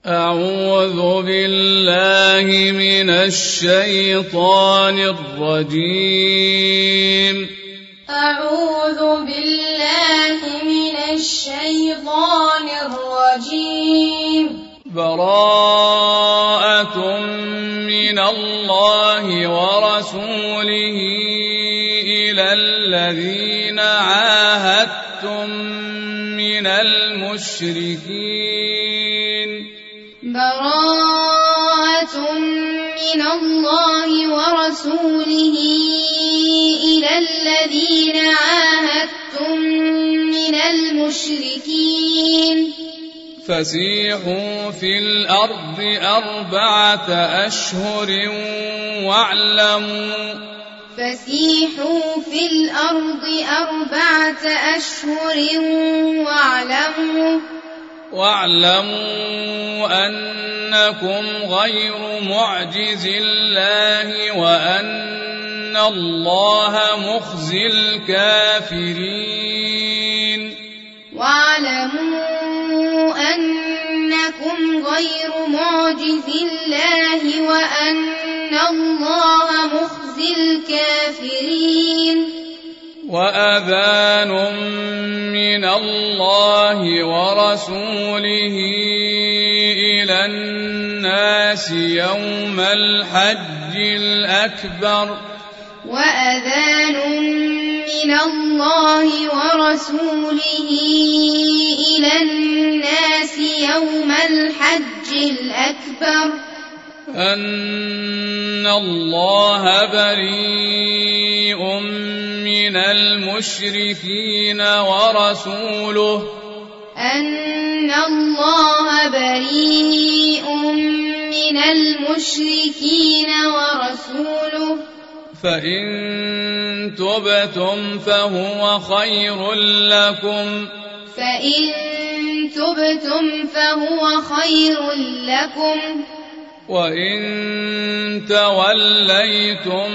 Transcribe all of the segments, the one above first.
أعوذ بالله من الشيطان الرجيم. أعوذ بالله من الشيطان الرجيم. براءة من الله ورسوله إلى الذين عاهدتم من المشركين. براءة من الله ورسوله إلى الذين عاهدتم من المشركين. فسيحوا في الأرض 4 أشهر واعلموا واعلموا أنكم غير معجز الله وأن الله مخزي الكافرين. واعلموا أنكم غير معجز الله وأن الله مخزي الكافرين. وأذان من الله ورسوله إلى الناس يوم الحج الأكبر. وأذان من الله ورسوله إلى الناس يوم الحج الأكبر أن الله بريء من المشركين ورسوله أن الله بريء من المشركين ورسوله. فإن تبتم فهو خير لكم وإن توليتم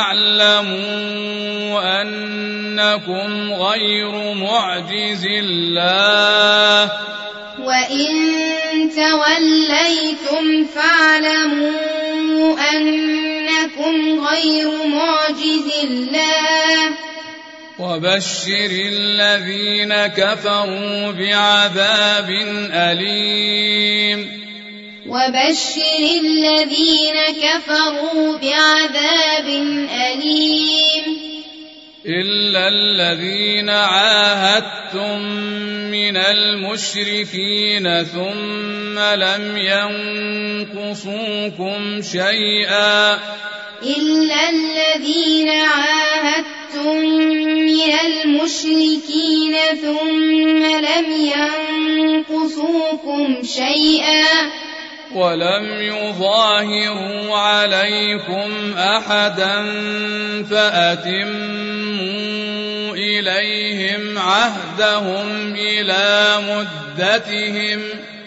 فاعلموا أنكم غير معجز الله وبشر الذين كفروا بعذاب أليم. إلا الذين عاهدتم من المشركين ثم لم ينقصوكم شيئا ولم يظاهروا عليكم أحدا فأتموا إليهم عهدهم إلى مدتهم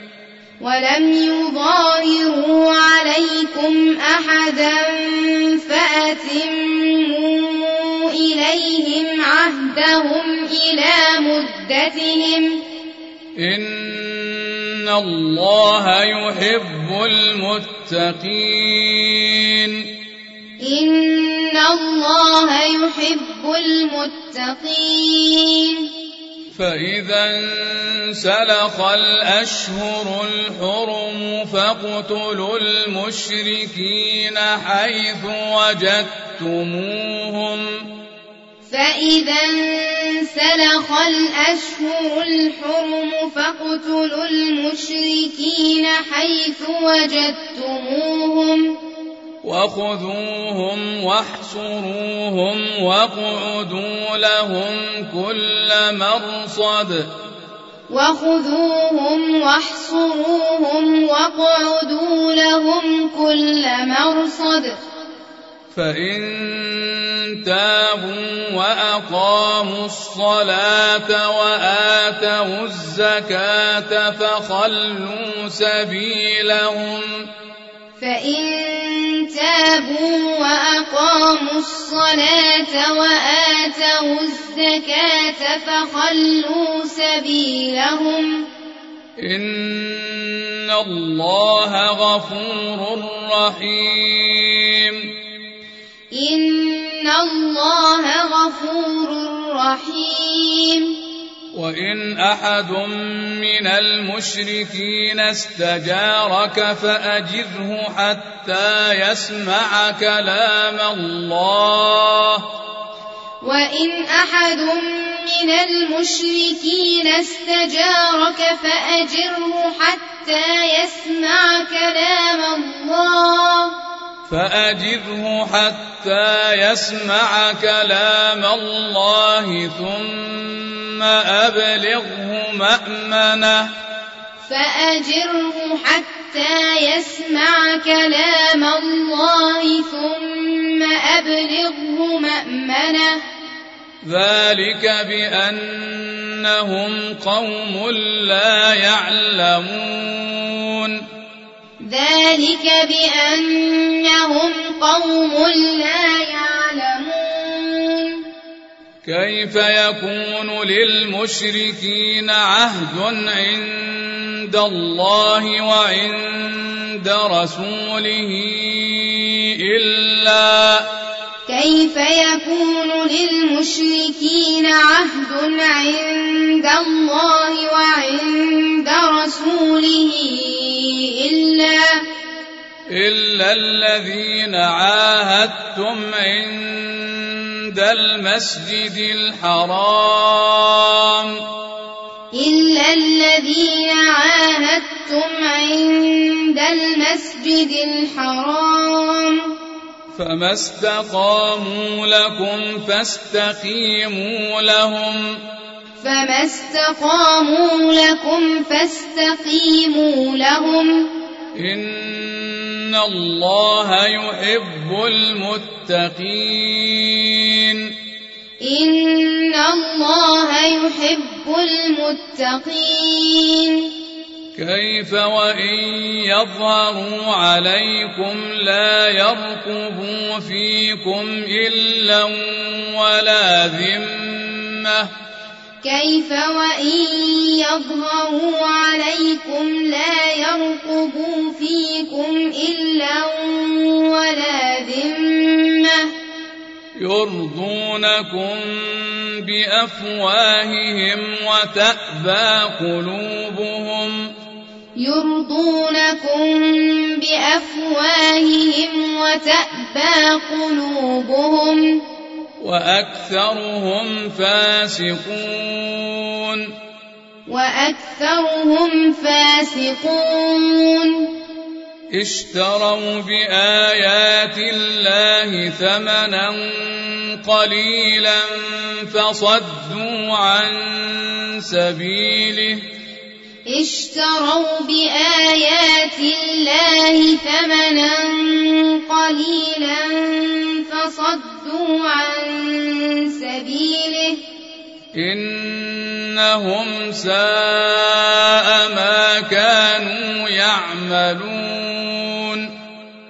إن الله يحب المتقين. فإذا انسلخ الأشهر الحرم فاقتلوا المشركين حيث وجدتموهم وخذوهم واحصروهم واقعدوا لهم كل مرصد. فإن تابوا وأقاموا الصلاة وآتوا الزكاة فخلوا سبيلهم إن الله غفور رحيم إن الله غفور رحيم وإن أحد من المشركين استجارك فأجره حتى يسمع كلام الله وإن أحد من المشركين استجارك فأجره حتى يسمع كلام الله ثم أبلغه مأمنه ذلك بأنهم قوم لا يعلمون كيف يكون للمشركين عهد عند الله وعند رسوله إلا الذين عاهدتم عند المسجد الحرام فما استقاموا لكم فاستقيموا لهم إن الله يحب المتقين كيف وإن يظهروا عليكم لا يرقبوا فيكم إلا ولا ذمة يرضونكم بأفواههم وتأبى قلوبهم وأكثرهم فاسقون اشتروا بآيات الله ثمنا قليلا فصدوا عن سبيله إنهم ساء ما كانوا يعملون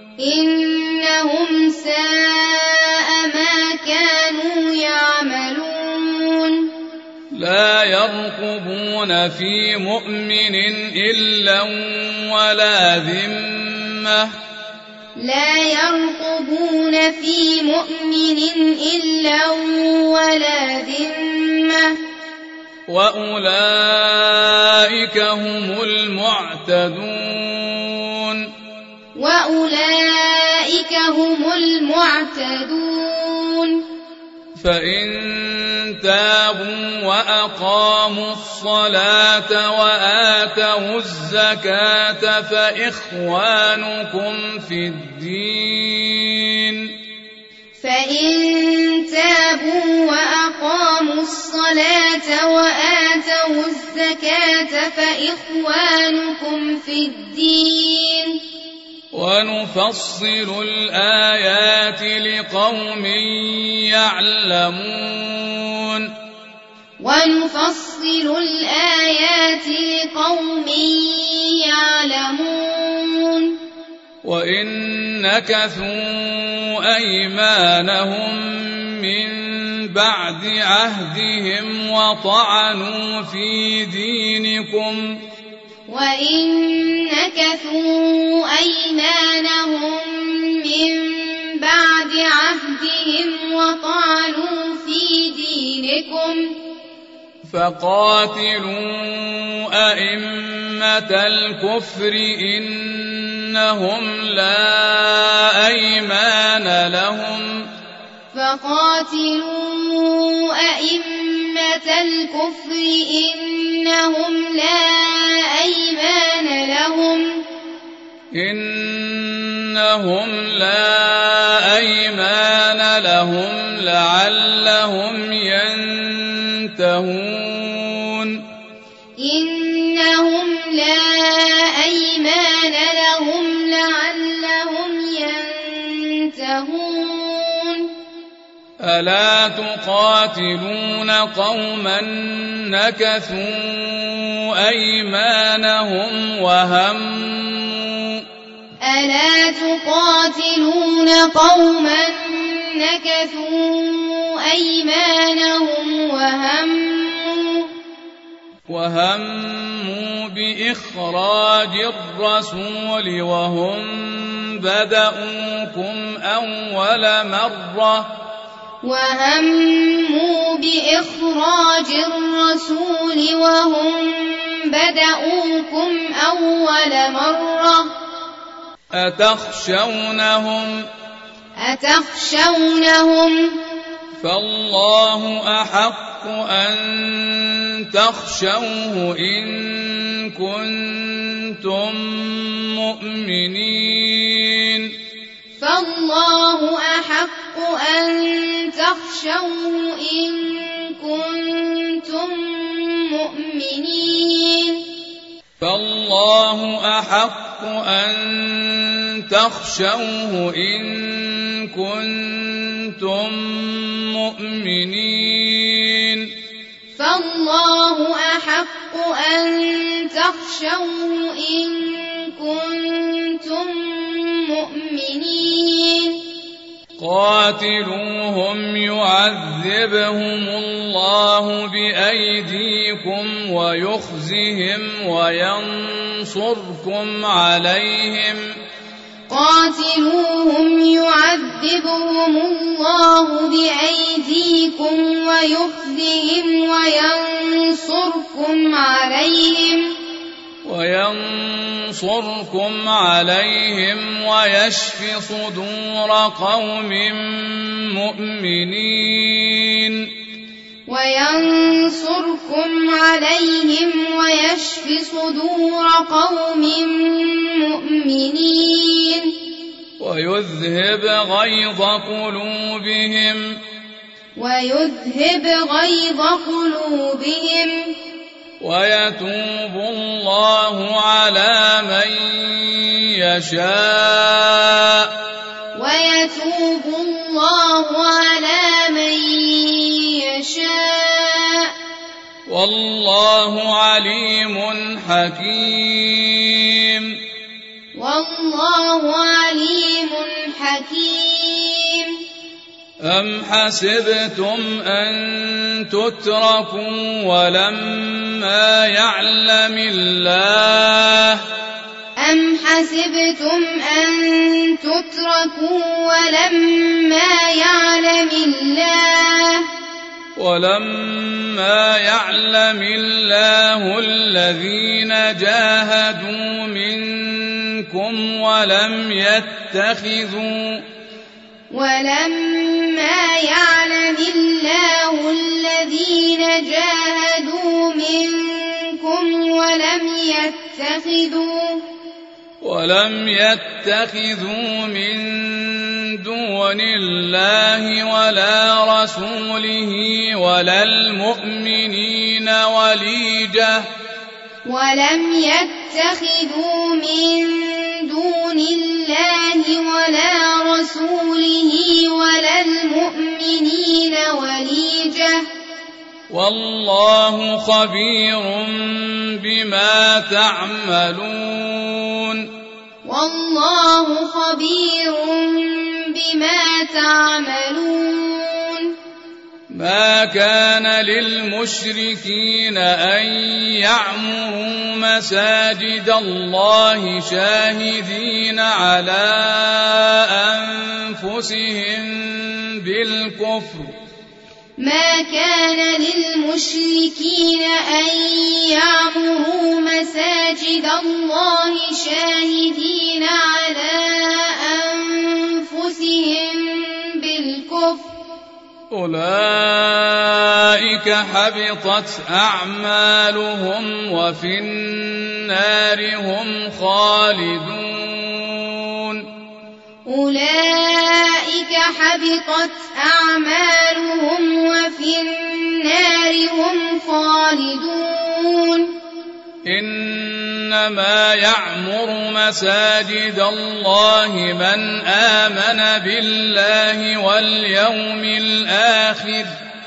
لا يرقبون في مؤمن إلا ولا ذمة وأولئك هم المعتدون فإن تابوا وأقاموا الصلاة وآتوا الزكاة فإخوانكم في الدين ونفصل الآيات لقوم يعلمون وإن نكثوا أيمانهم من بعد عهدهم وطعنوا في دينكم وإن نكثوا أيمانهم من بعد عهدهم وطعنوا في دينكم فقاتلوا أئمة الكفر إنهم لا أيمان لهم فقاتلوا أئمة الكفر إنهم لا أيمان لهم لعلهم ينتهون إنهم لا أيمان لهم لعلهم ينتهون ألا تقاتلون قوما نكثوا أيمانهم وهموا بإخراج الرسول وهم بدؤوكم أول مرة أتخشونهم فالله أحق أن تخشوه إن كنتم مؤمنين قاتلوهم يعذبهم الله بأيديكم ويخزهم وينصركم عليهم ويشف صدور قوم مؤمنين ويذهب غيظ قلوبهم ويتوب الله على من يشاء والله عليم حكيم أم حسبتم أن تتركوا ولما يعلم الله الذين جاهدوا منكم ولم يتخذوا من دون الله ولا رسوله ولا المؤمنين وليجة والله خبير بما تعملون ما ما كان للمشركين أن يعمروا مساجد الله شاهدين على أنفسهم بالكفر ما كان للمشركين أن يعمروا مساجد الله شاهدين على أنفسهم بالكفر أولئك حبطت أعمالهم وفي النار هم خالدون أولئك حبطت أعمالهم وفي النار هم خالدون إنما يعمر مساجد الله من آمن بالله واليوم الآخر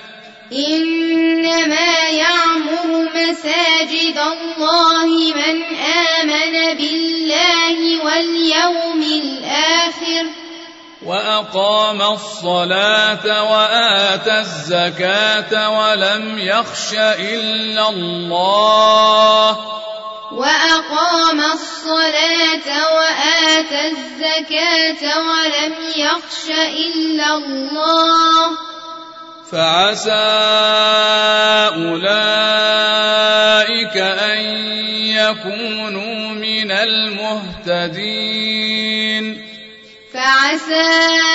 إنما يعمر مساجد الله من آمن بالله واليوم الآخر وأقام الصلاة وآتى الزكاة ولم يخش إلا الله وأقام الصلاة وآتى الزكاة ولم يخش إلا الله فعسى أولئك أن يكونوا من المهتدين فعسى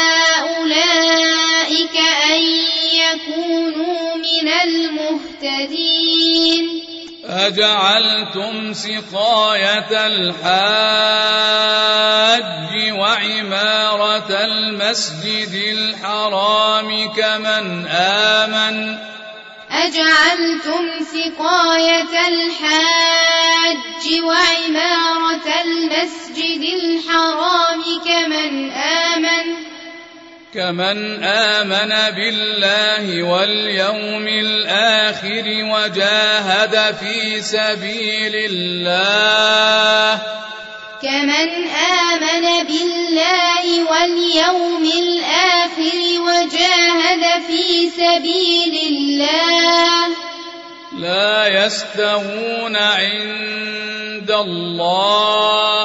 أولئك أن يكونوا من المهتدين أجعلتم سقاية الحاج وعمارة المسجد الحرام أجعلتم سقاية الحاج وعمارة المسجد الحرام كمن آمن بالله واليوم الآخر وجاهد في سبيل الله كمن آمن بالله واليوم الآخر وجاهد في سبيل الله لا يستوون عند الله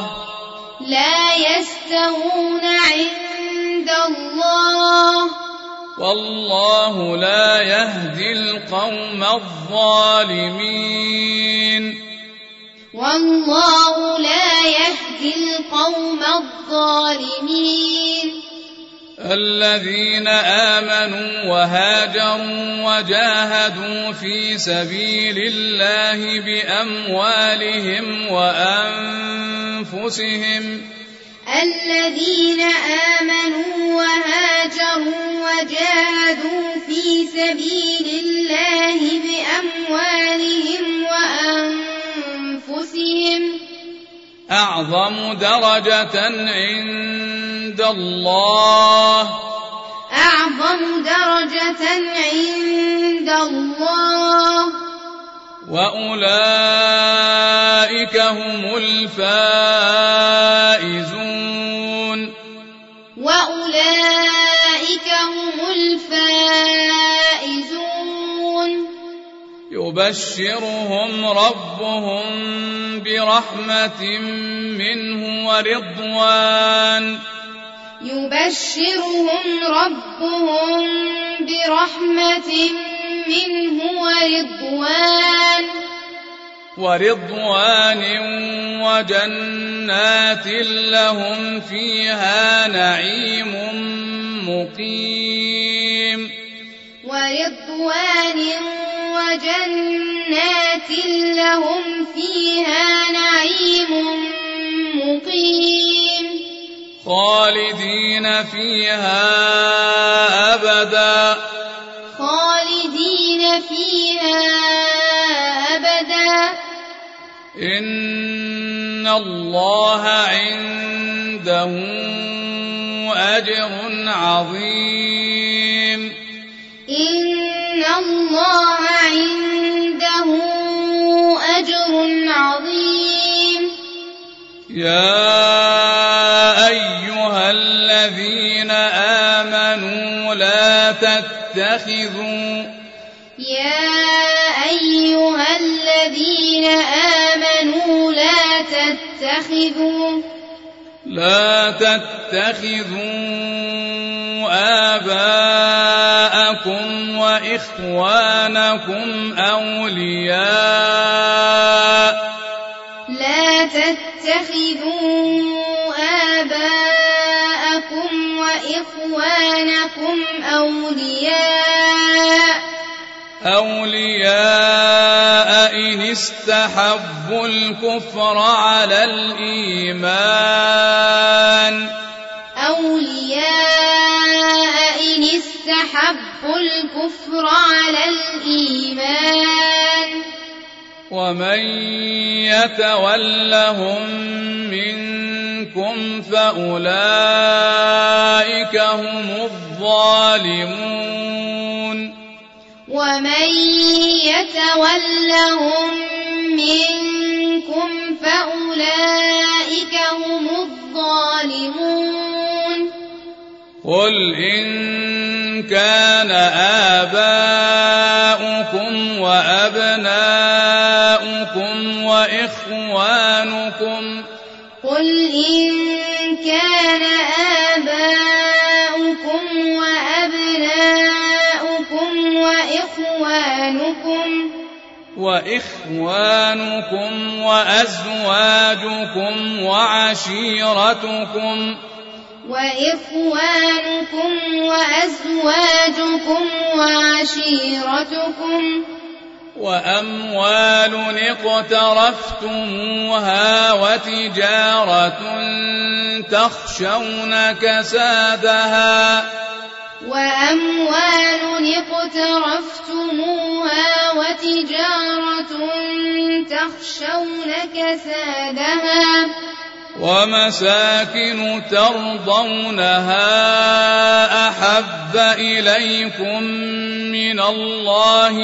والله لا يهدي القوم الظالمين الذين آمنوا وهاجروا وجاهدوا في سبيل الله بأموالهم وأنفسهم الذين آمنوا وهاجروا وجاهدوا في سبيل الله بأموالهم وأنفسهم أعظم درجة عند الله وأولئك هم الفائزون يبشرهم ربهم برحمة منه ورضوان وجنات لهم فيها نعيم مقيم خالدين فيها أبدا إن الله عنده أجر عظيم يا أيها الذين آمنوا لا تتخذوا لا تتخذوا آباءكم وإخوانكم أولياء لا تتخذوا آباءكم وإخوانكم أولياء إن استحبوا الكفر على الإيمان ومن يتولهم منكم فأولئك هم الظالمون قل إن كان آباؤكم وأبناؤكم وإخوانكم وأزواجكم وعشيرتكم وأموال اقترفتموها وتجارة تخشون كسادها ومساكن ترضونها أحب إليكم من الله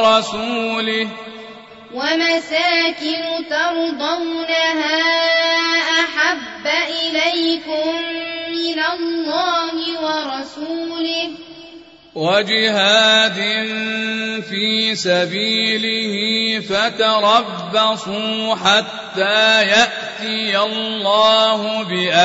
ورسوله وجهاد في سبيله فتربصوا حتى يأتي الله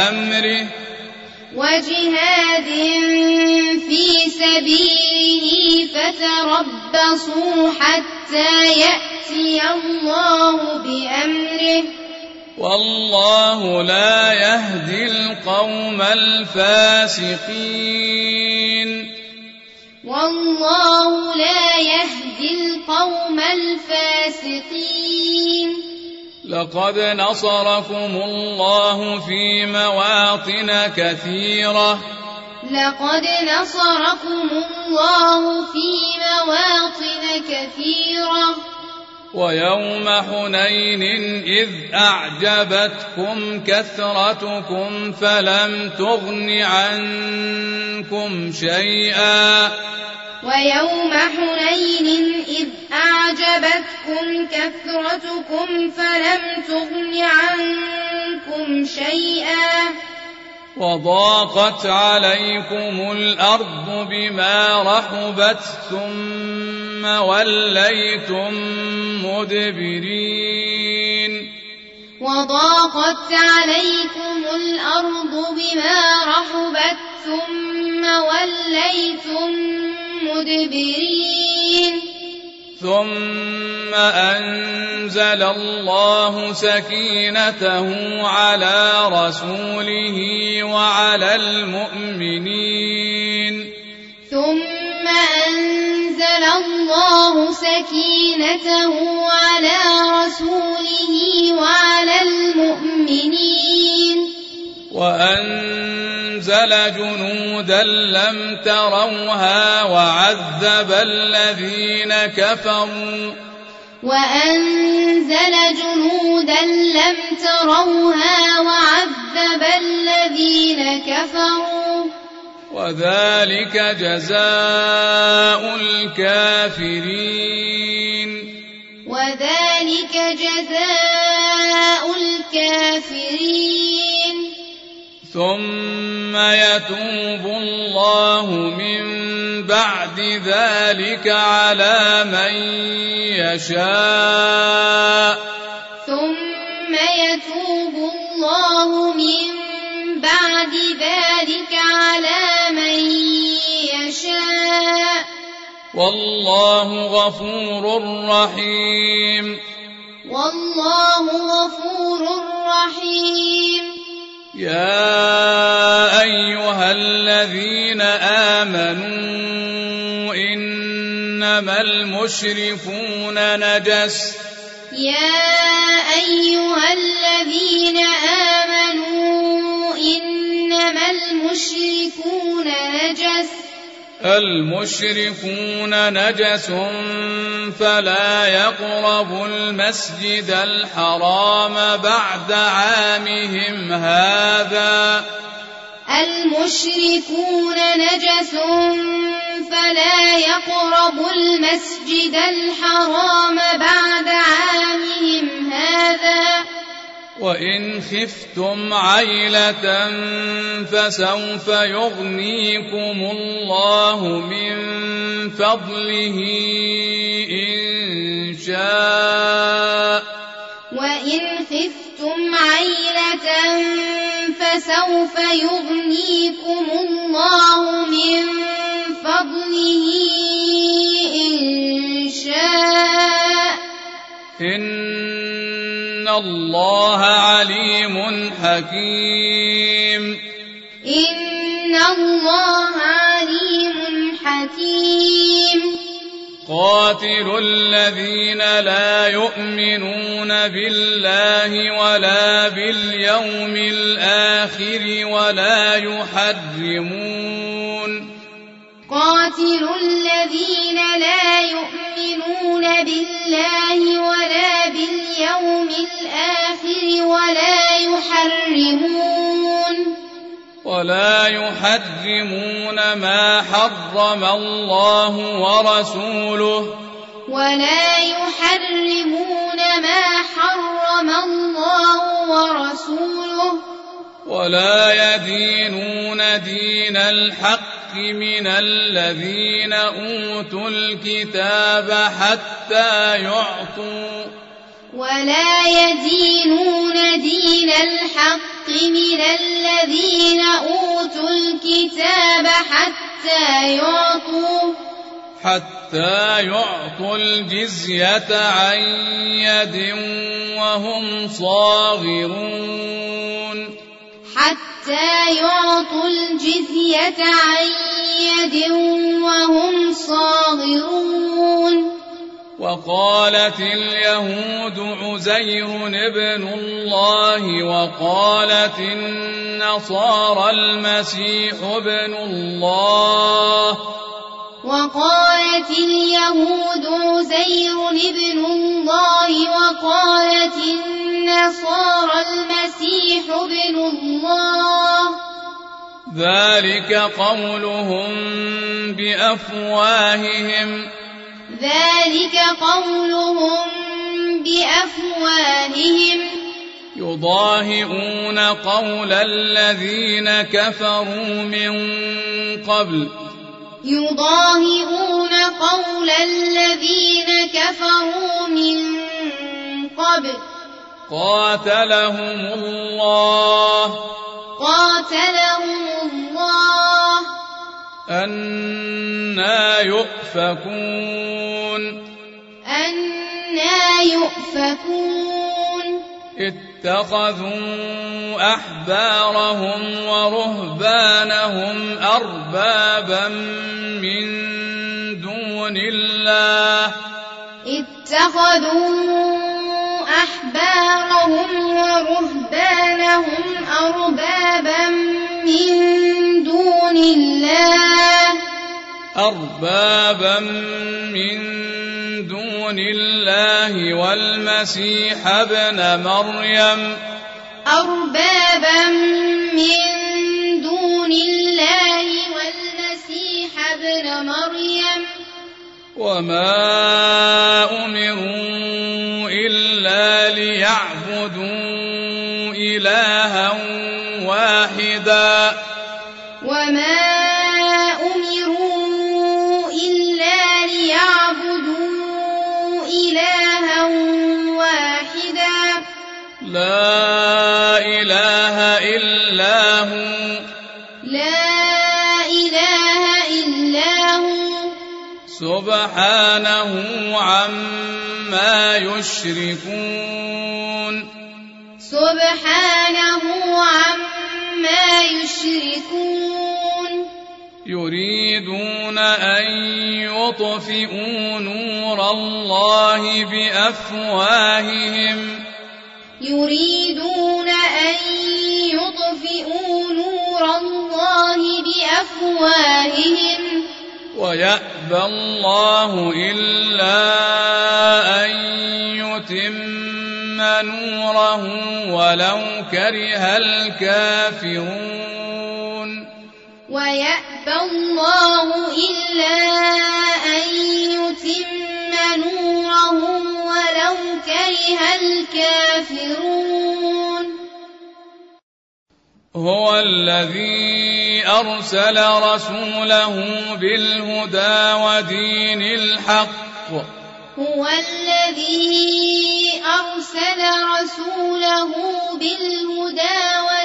بأمره والله لا يهدي القوم الفاسقين لقد نصركم الله في مواطن كثيرة ويوم حنين إذ أعجبتكم كثرتكم فلم تغن عنكم شيئا وضاقت عليكم الأرض بما رحبت ثم وليتم مدبرين ثم أنزل الله سكينته على رسوله وعلى المؤمنين وأنزل جنودا لم تروها وعذب الذين كفروا وذلك جزاء الكافرين ثم يتوب الله من بعد ذلك على من يشاء والله غفور رحيم والله غفور رحيم يا أيها الذين آمنوا إنما المشركون نجس يا أيها الذين آمنوا إنما المشركون نجس المشركون نجس فلا يقربوا المسجد الحرام بعد عامهم هذا المشركون نجس فلا يقربوا المسجد الحرام بعد عامهم هذا وإن خفتم عيلة فسوف يغنيكم الله من فضله إن شاء وإن خفتم عيلة فسوف يغنيكم الله من فضله إن شاء إن الله عليم حكيم إن الله عليم حكيم قاتلوا الذين لا يؤمنون بالله ولا باليوم الآخر قاتلوا الذين لا يؤمنون بالله ولا باليوم الآخر ولا يحرمون ما حرم الله ورسوله ولا يدينون دين الحق من الذين أوتوا الكتاب حتى يعطوا الجزية عن يد وهم صاغرون وقالت اليهود عزير ابن الله وقالت النصارى المسيح ابن الله ذلك قولهم بأفواههم يضاهئون قول الذين كفروا من قبل قاتلهم الله أنى يؤفكون اتخذوا أحبارهم ورهبانهم أربابا من دون الله والمسيح ابن مريم وما أمروا إلا ليعبدوا إلها واحدا لا إله إلا هو سبحانه عما يشركون سبحانه عما يشركون يريدون أن يطفئوا نور الله بأفواههم يريدون أن يطفئوا نور الله بأفواههم ويأبى الله إلا أن يتم نوره ولو كره الكافرون ويأبى الله إلا أن يتم نوره ولو كره الكافرون هو الذي أرسل رسوله بالهدى ودين الحق هو الذي أرسل رسوله بالهدى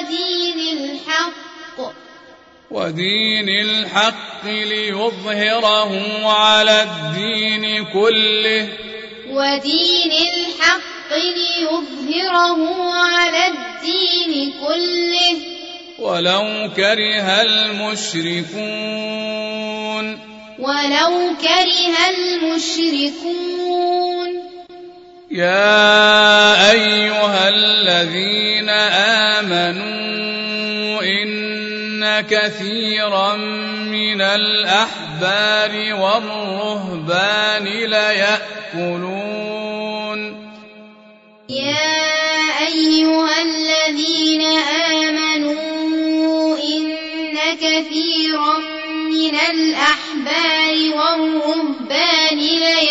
ودين الحق ليظهره على الدين كله ودين الحق ليظهره على الدين كله ولو كره المشركون ولو كره المشركون يا أيها الذين آمنوا إن كثيرا من الأحبار والرهبان ليأكلون يا أيها الذين آمنوا إن كثيرا من الأحبار والرهبان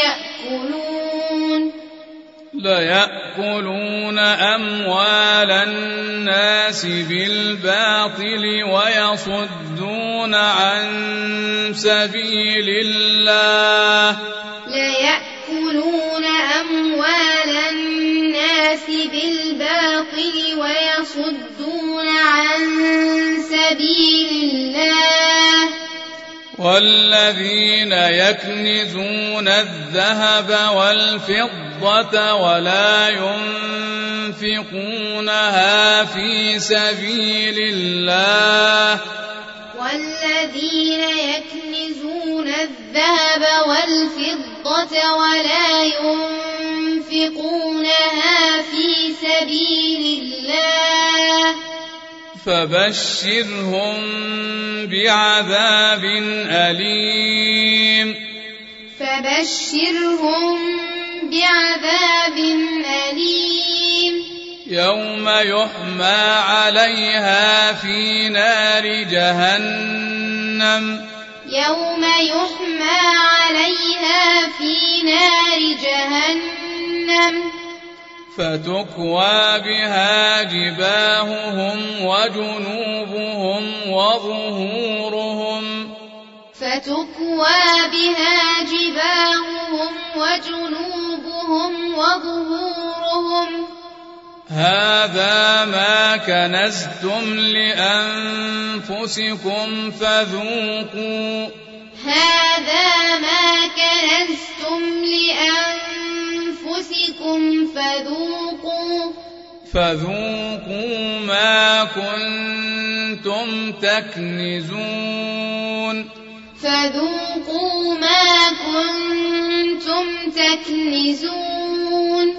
ليأكلون أموال الناس بالباطل ويصدون عن سبيل الله ليأكلون أموال الناس بالباطل ويصدون عن سبيل الله والذين يكنزون الذهب والفضة ولا ينفقونها في سبيل الله والذين يكنزون الذهب والفضة ولا ينفقونها في سبيل الله فبشرهم بعذاب أليم فبشرهم بعذاب أليم يوم يحمى عليها في نار جهنم يوم يحمى عليها في نار جهنم فتكوى بها جباههم وجنوبهم وظهورهم فتكوى بها جباههم وجنوبهم وظهورهم هذا ما كنزتم لأنفسكم فذوقوا هذا ما كنزتم لأنفسكم فذوقوا ما كنتم تكنزون فذوقوا ما كنتم تكنزون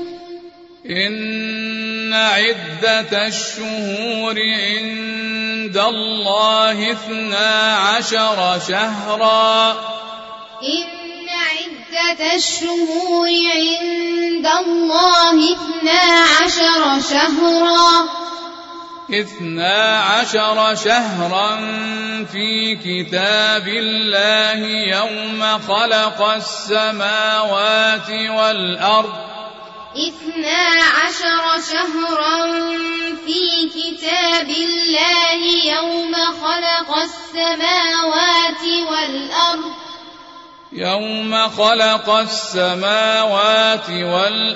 إن عدة الشهور عند الله 12 شهرا إن عدة الشهور عند الله 12 شهرا 12 شهرا في كتاب الله يوم خلق السماوات والأرض 12 شهرا في كتاب الله يوم خلق السماوات والأرض يوم خلق السماوات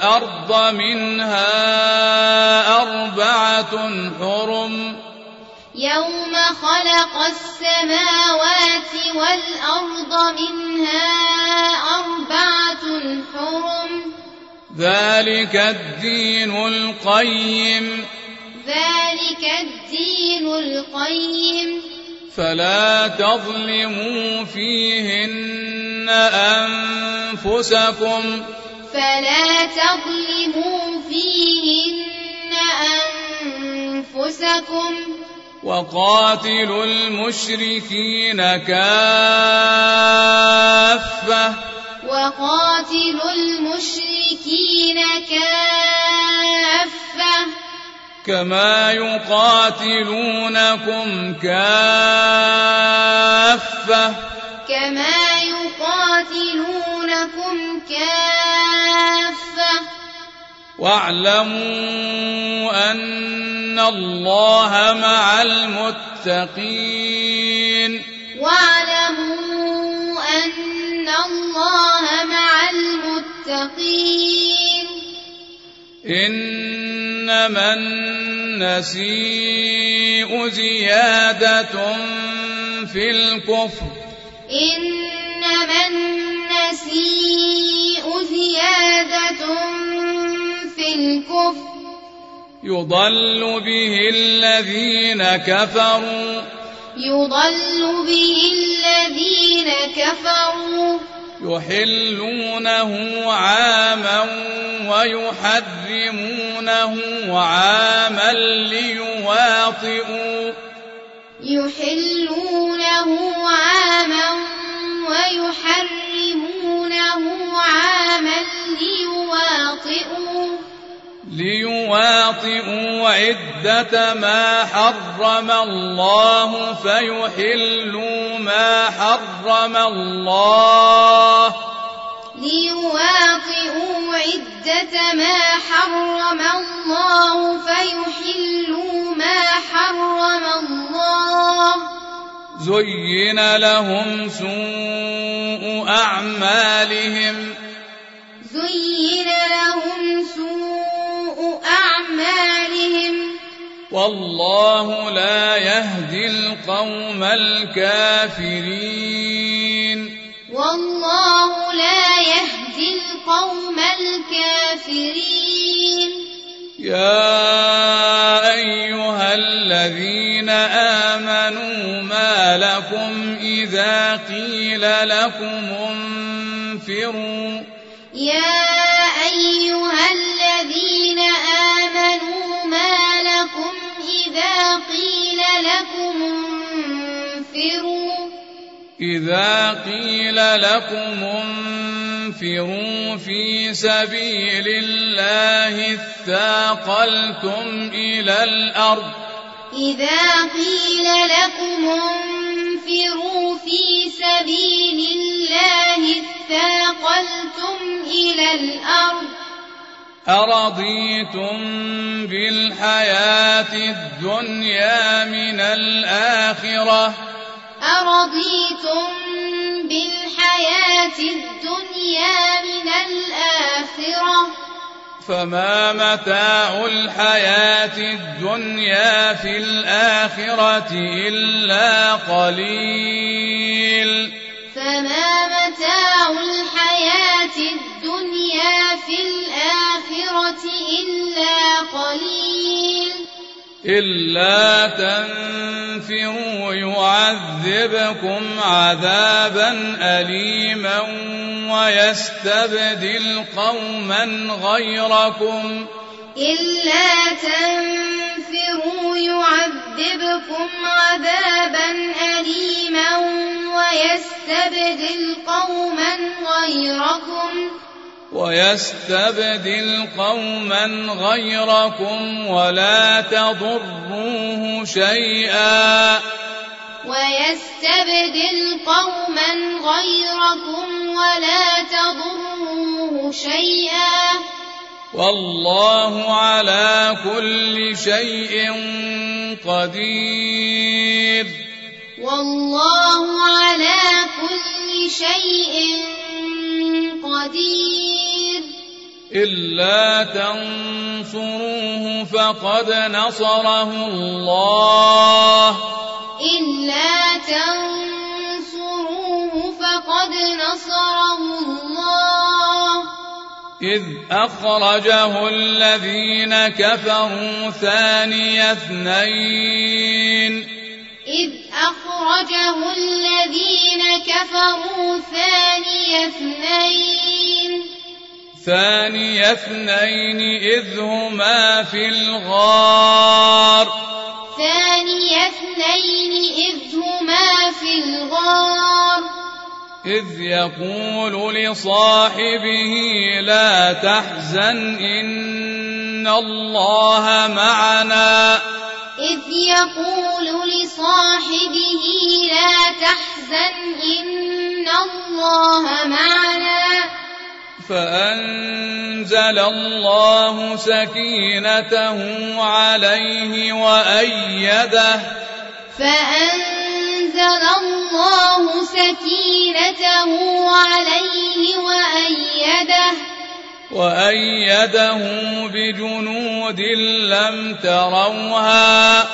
والأرض منها 4 حرم يوم خلق السماوات والأرض منها 4 حرم ذلك الدين القيم فلا تظلموا فيهن أنفسكم وقاتلوا المشركين كافة كما يقاتلونكم كافة واعلموا أن الله مع المتقين إنما النسيء زيادة في الكفر يضل به الذين كفروا يحلونه عاما ويحرمونه عاما ليواطئوا عدة ما حرم الله فيحلوا ما حرم الله زين لهم سوء أعمالهم والله لا يهدي القوم الكافرين يا أيها الذين آمنوا ما لكم إذا قيل لكم انفروا إذا قيل لكم انفروا في سبيل الله اثاقلتم إلى الأرض أرضيتم بالحياة الدنيا من الآخرة فما متاع الحياة الدنيا في الآخرة إلا قليل إلا تنفروا يعذبكم عذابا أليما ويستبدل قوما غيركم ولا تضروه شيئا والله على كل شيء قدير إلا تنصروه فقد نصره الله إلا تنصروه فقد نصره الله إذ أخرجه الذين كفروا ثاني اثنين ثاني اثنين إذ هما في الغار إذ يقول لصاحبه لا تحزن إن الله معنا فأنزل الله سكينته عليه وأيده بجنود لم تروها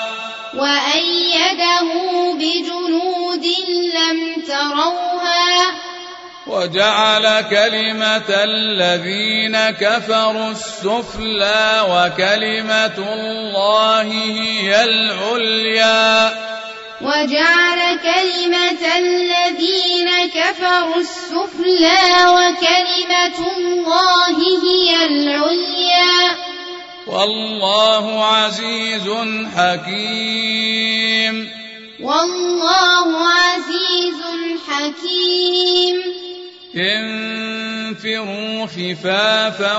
وجعل كلمة الذين كفروا السفلى وكلمة الله هي العليا والله عزيز حكيم انفروا خفافا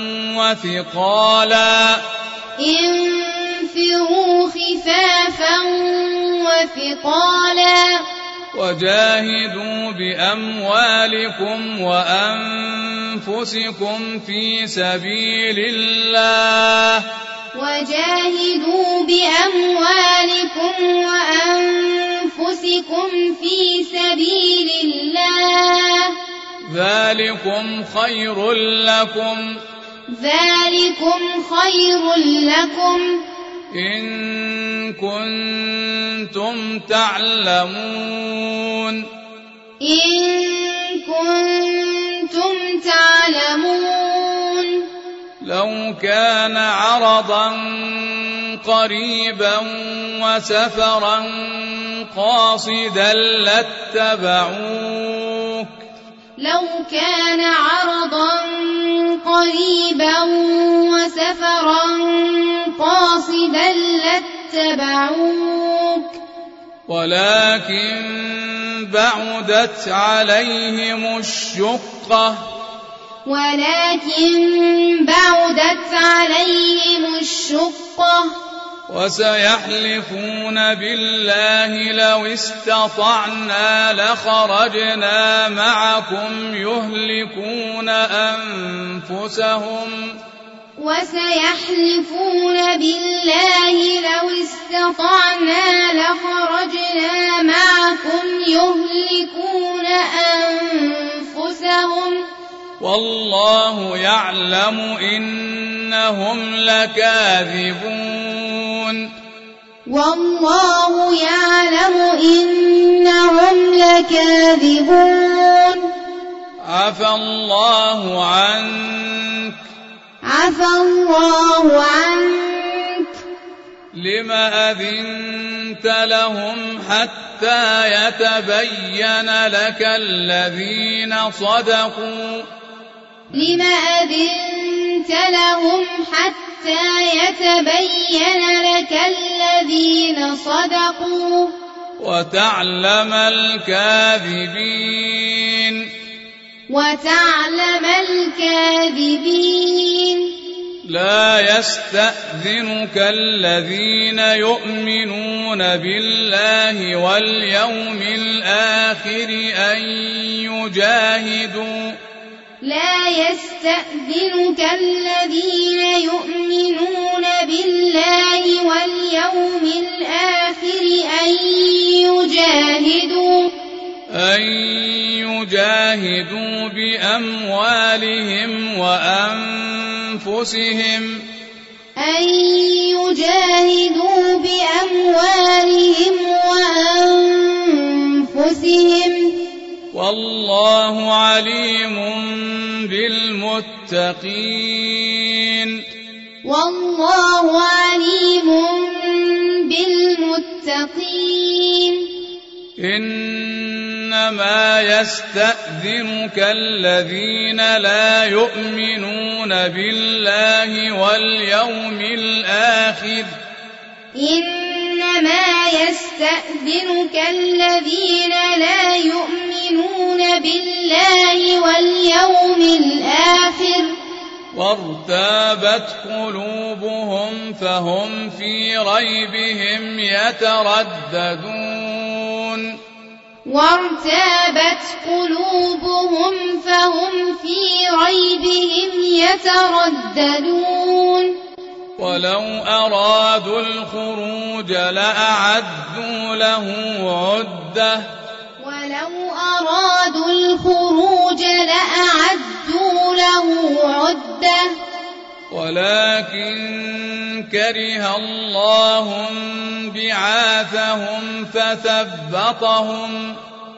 وثقالا وجاهدوا بأموالكم وأنفسكم في سبيل الله ذلكم خير لكم إن كنتم تعلمون لو كان عرضا قريبا وسفرا قاصدا لاتبعوك ولكن بعدت عليهم الشقة وسيحلفون بالله لو استطعنا لخرجنا معكم يهلكون أنفسهم والله يعلم إنهم لكاذبون عفى الله عنك لم أذنت لهم حتى يتبين لك الذين صدقوا وتعلم الكاذبين لا يستأذنك الذين يؤمنون بالله واليوم الآخر أن يجاهدوا بأموالهم وأنفسهم يجاهدوا بأموالهم وأنفسهم والله عليم بالمتقين والله عليم بالمتقين إنما يستأذنك الذين لا يؤمنون بالله واليوم الآخر إنما يستأذنك الذين لا يؤمنون بالله واليوم الآخر وارتابت قلوبهم فهم في ريبهم يترددون وارتابت قلوبهم فهم في ريبهم يترددون ولو أرادوا الخروج لأعدوا له عدة ولو أرادوا الخروج لأعدوا له عدة ولكن كره الله بعاثهم فثبطهم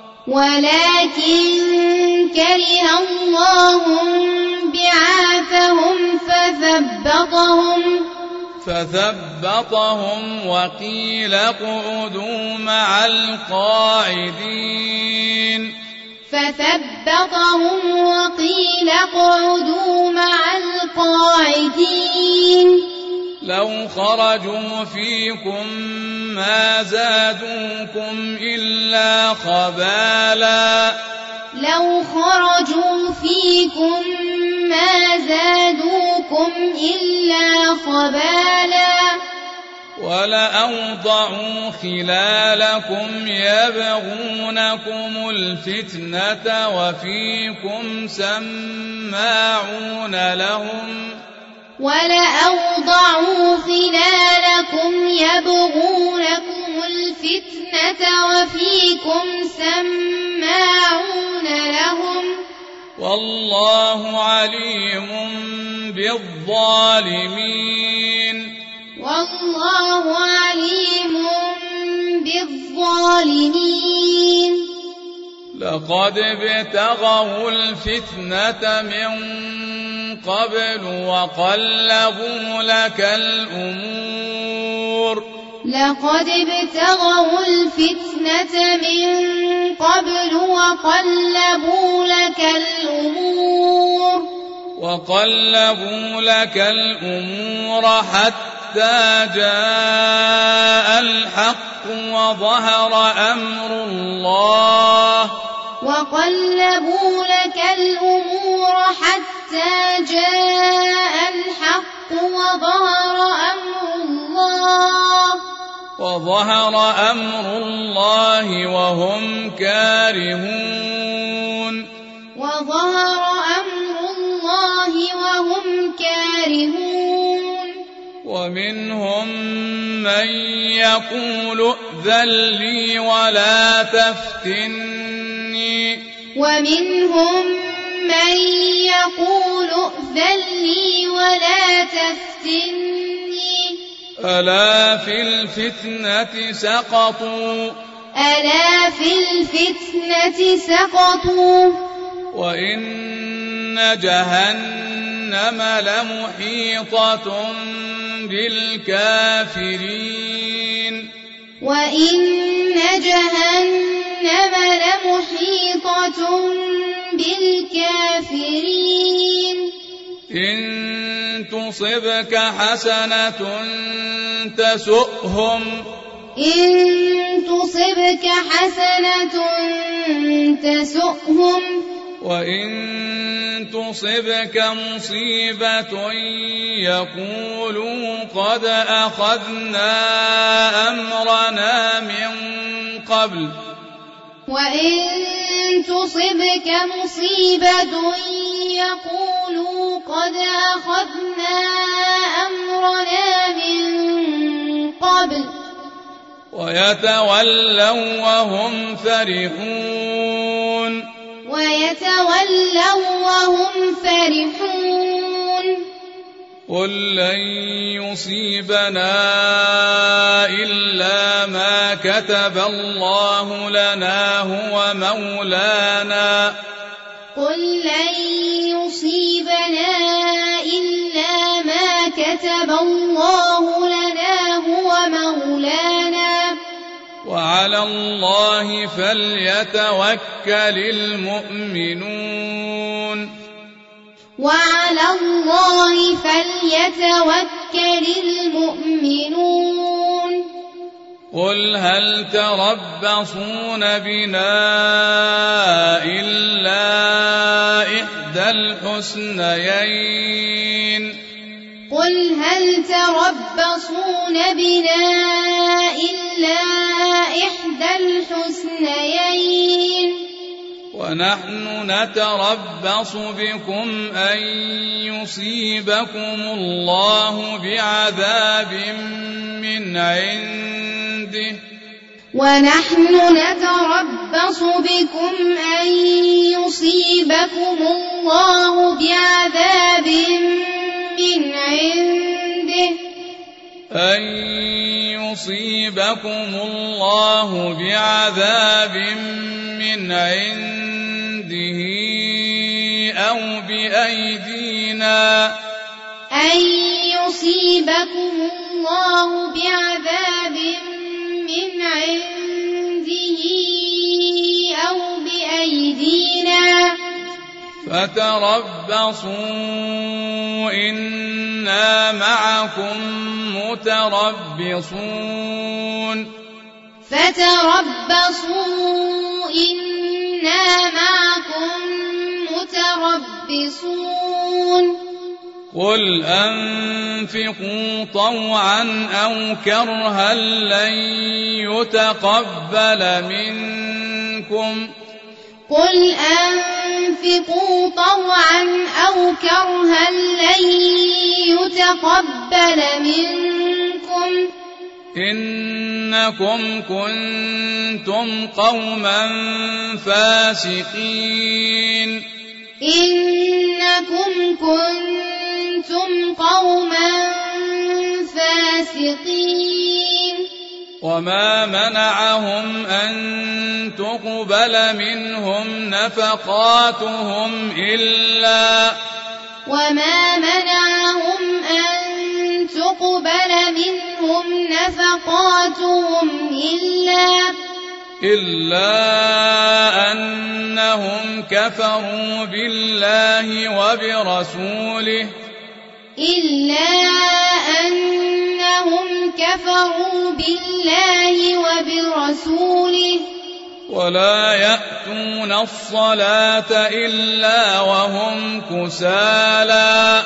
وقيل اقعدوا مع القاعدين لو خرجوا فيكم ما زادوكم إلا خبالا ولأوضعوا خلالكم يبغونكم الفتنة وفيكم سماعون لهم والله عليم بالظالمين لقد ابتغوا الفتنة من قبل وقلبوا لك الأمور حتى جاء الحق وظهر أمر الله وهم كارهون ومنهم من يقول ائذن لي ولا تفتني ألا في الفتنة سقطوا وإن جهنم لمحيطة بالكافرين إن تصبك حسنة تسؤهم وإن تصبك مصيبة يقولوا قد أخذنا أمرنا من قبل ويتولوا وهم فرحون قل لن يصيبنا إلا ما كتب الله لنا هو مولانا قل لن يصيبنا إلا ما كتب الله لنا هو مولانا وعلى الله فليتوكل المؤمنون وعلى الله فليتوكل المؤمنون قل هل تربصون بنا إلا إحدى الحسنيين قل هل تربصون بنا إلا إحدى الحسنيين ونحن نتربص بكم أن يصيبكم الله بعذاب من عنده ونحن نتربص بكم أن يصيبكم الله بعذاب من عنده أن يصيبكم الله بعذاب من عنده أو بأيدينا أن يصيبكم الله بعذاب من عنده أو بأيدينا فتربصوا إنا معكم متربصون فتربصوا إنا معكم متربصون قل أنفقوا طوعا أو كرها لن يتقبل منكم قل أنفقوا طوعا أو كرها لن يتقبل منكم إنكم كنتم قوما فاسقين إنكم كنتم قوما فاسقين وما منعهم أن تقبل منهم نفقاتهم إلا وما منعهم أن تقبل منهم نفقاتهم إلا أنهم كفروا بالله وبرسوله ولا يأتون الصلاة إلا وهم كسالى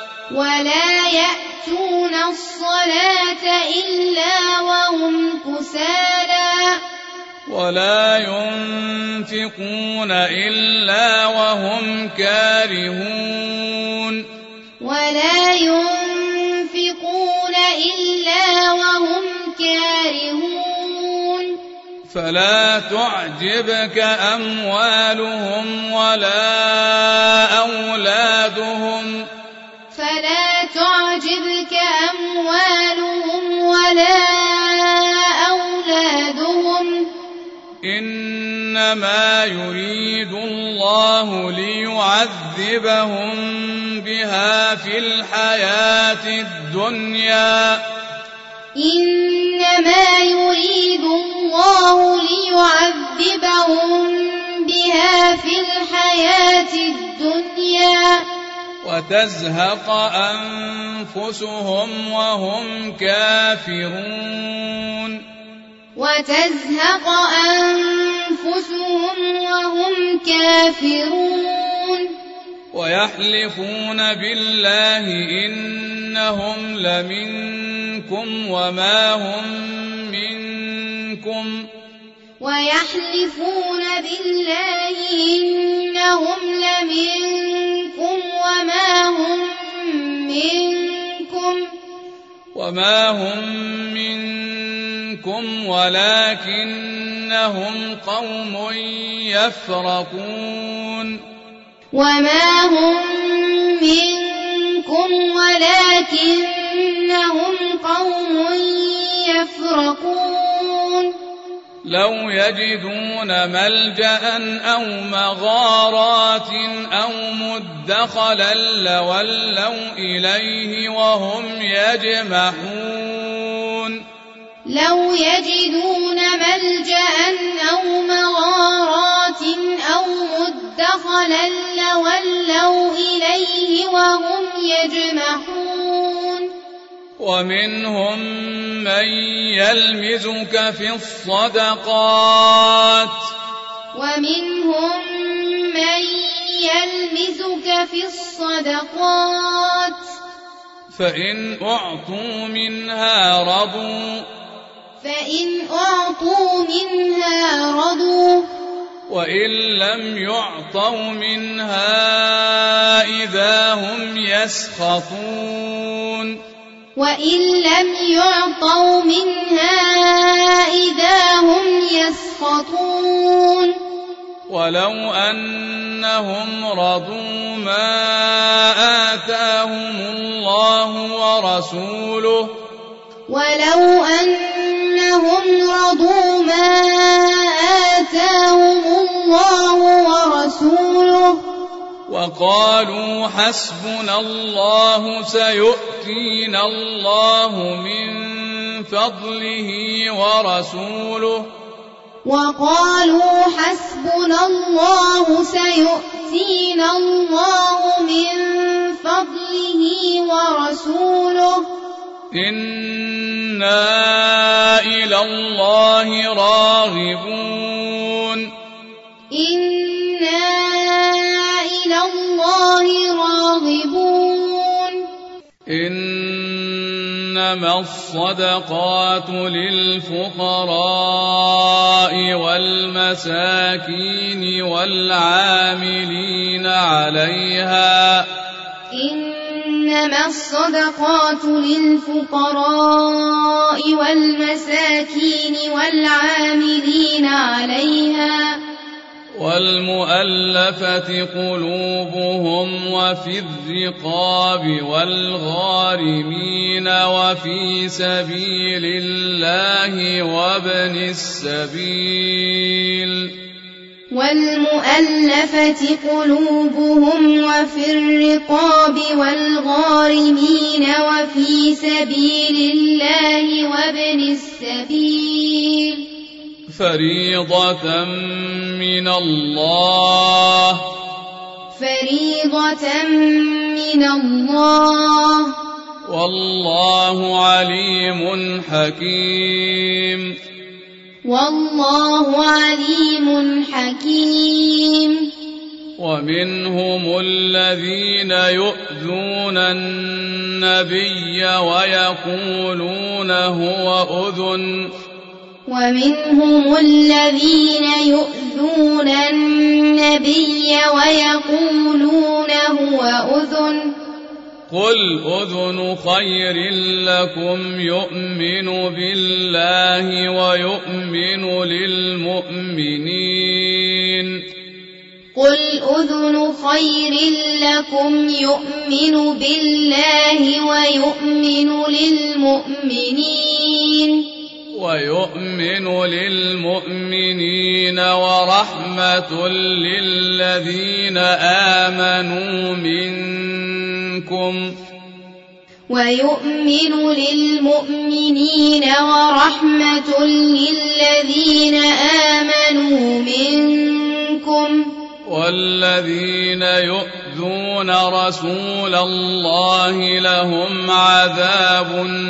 ولا ينفقون إلا وهم كارهون فلا تعجبك أموالهم ولا أولادهم إنما يريد الله ليعذبهم بها في الحياة الدنيا وتزهق أنفسهم وهم كافرون ويحلفون بالله إنهم لمنكم وما هم منكم ولكنهم قوم يفرقون منكم ولكنهم قوم يفرقون لو يجدون ملجأ أو مغارات أو مدخلا لولوا إليه وهم يجمحون لو يجدون ملجأ أو مغارات أو مدخلا لولوا إليه وهم يجمحون ومنهم من يلمزك في الصدقات فإن أعطوا منها رضوا وإن لم يعطوا منها إذا هم يسخطون ولو أنهم رضوا ما آتاهم الله ورسوله وقالوا حسبنا الله سيؤتينا الله من فضله ورسوله إنا إلى الله راغبون إنما الصدقات للفقراء والمساكين والعاملين عليها والمؤلفة قلوبهم وفي الرقاب والغارمين وفي سبيل الله وابن السبيل فريضة من الله والله عليم حكيم ومنهم الذين يؤذون النبي ويقولون هو أذن قل أذن خير لكم يؤمن بالله ويؤمن للمؤمنين ورحمة للذين آمنوا منكم والذين يؤذون رسول الله لهم عذاب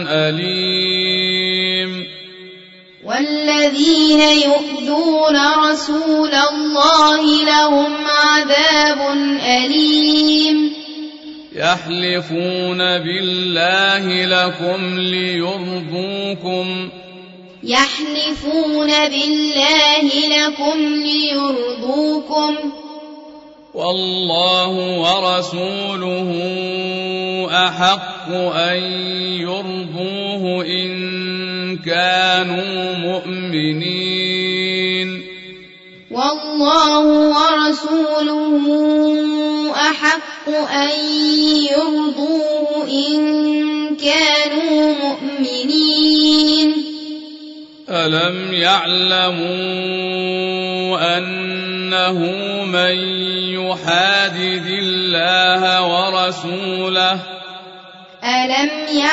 أليم يحلفون بالله لكم ليرضوكم والله ورسوله أحق أن يرضوه إن كانوا مؤمنين والله ورسوله أحق أحق أن يرضوه إن كانوا مؤمنين ألم يعلموا أنه من يحادد الله ورسوله ألم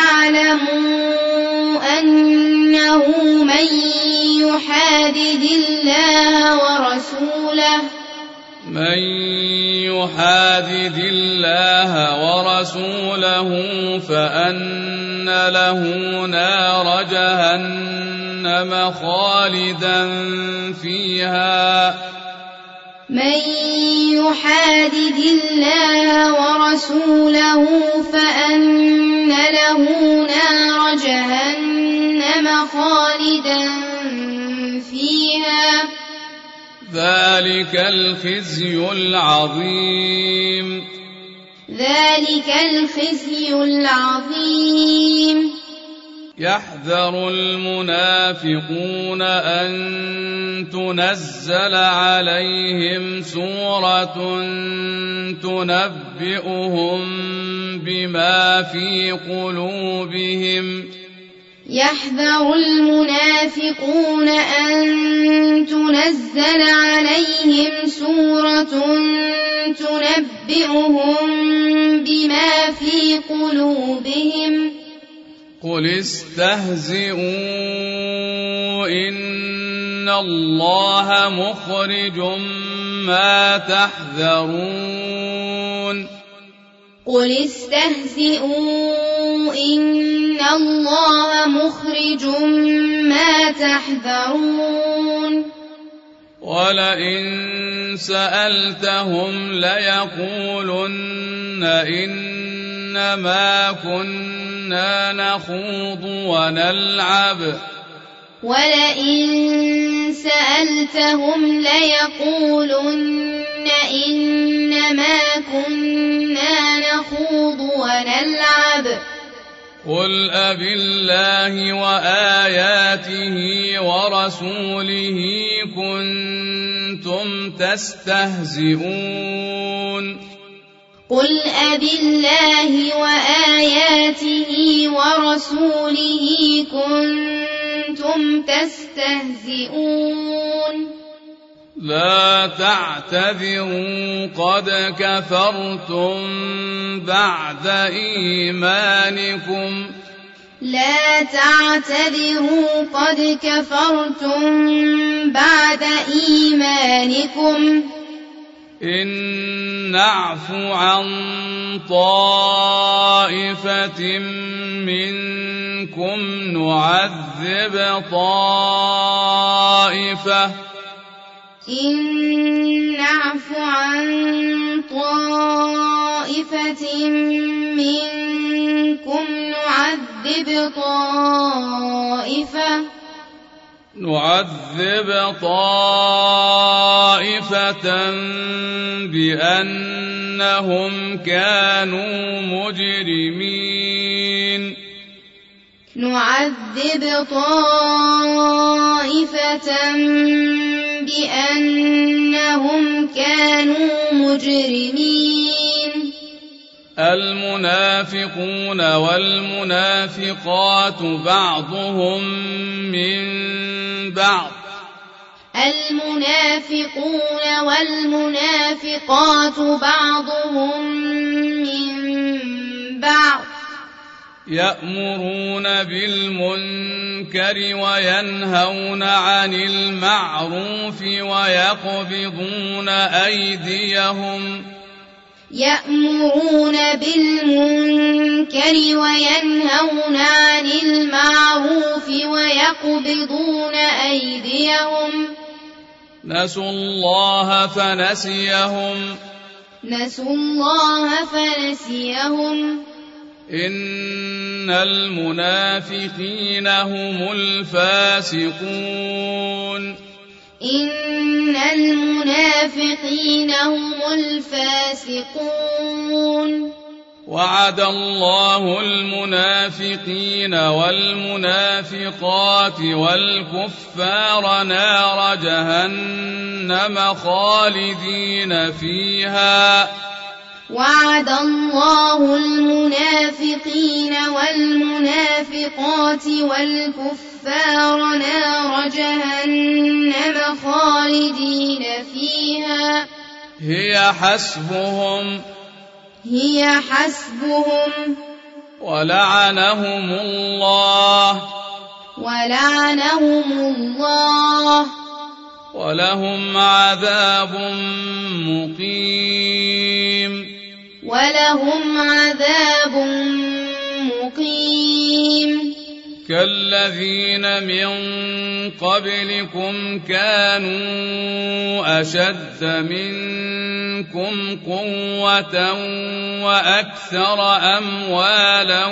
يعلموا أنه من يحادد الله ورسوله فأن له نار جهنم خالدا فيها من يحادد الله ورسوله فأن له نار جهنم خالدا فيها ذلك الخزي العظيم يحذر المنافقون أن تنزل عليهم سورة تنبئهم بما في قلوبهم يحذر المنافقون أن تنزل عليهم سورة تنبئهم بما في قلوبهم قل استهزئوا إن الله مخرج ما تحذرون قل استهزئوا إن الله مخرج ما تحذرون ولئن سألتهم ليقولن إنما كنا نخوض ونلعب ولئن سألتهم ليقولن إنما كنا نخوض ونلعب قل أبالله وآياته ورسوله كنتم تستهزئون قل أبالله وآياته ورسوله كنتم تستهزئون لا تعتذروا قد كفرتم بعد إيمانكم لا تعتذروا قد كفرتم بعد إيمانكم إن نعف عن طائفة منكم نعذب طائفة إن نعف عن طائفة منكم نعذب طائفة بأنهم كانوا مجرمين نعذب طائفة بأنهم كانوا مجرمين المنافقون والمنافقات بعضهم من بعض المنافقون والمنافقات بعضهم من بعض يأمرون بالمنكر وينهون عن المعروف ويقبضون أيديهم يأمرون بالمنكر وينهون عن المعروف ويقبضون أيديهم نسوا الله فنسيهم إن المنافقين هم الفاسقون وعد الله المنافقين والمنافقات والكفار نار جهنم خالدين فيها وعد الله المنافقين والمنافقات والكفار نار جهنم خالدين فيها هي حسبهم ولعنهم الله ولهم عذاب مقيم كالذين من قبلكم كانوا أشد منكم قوة وأكثر أموالا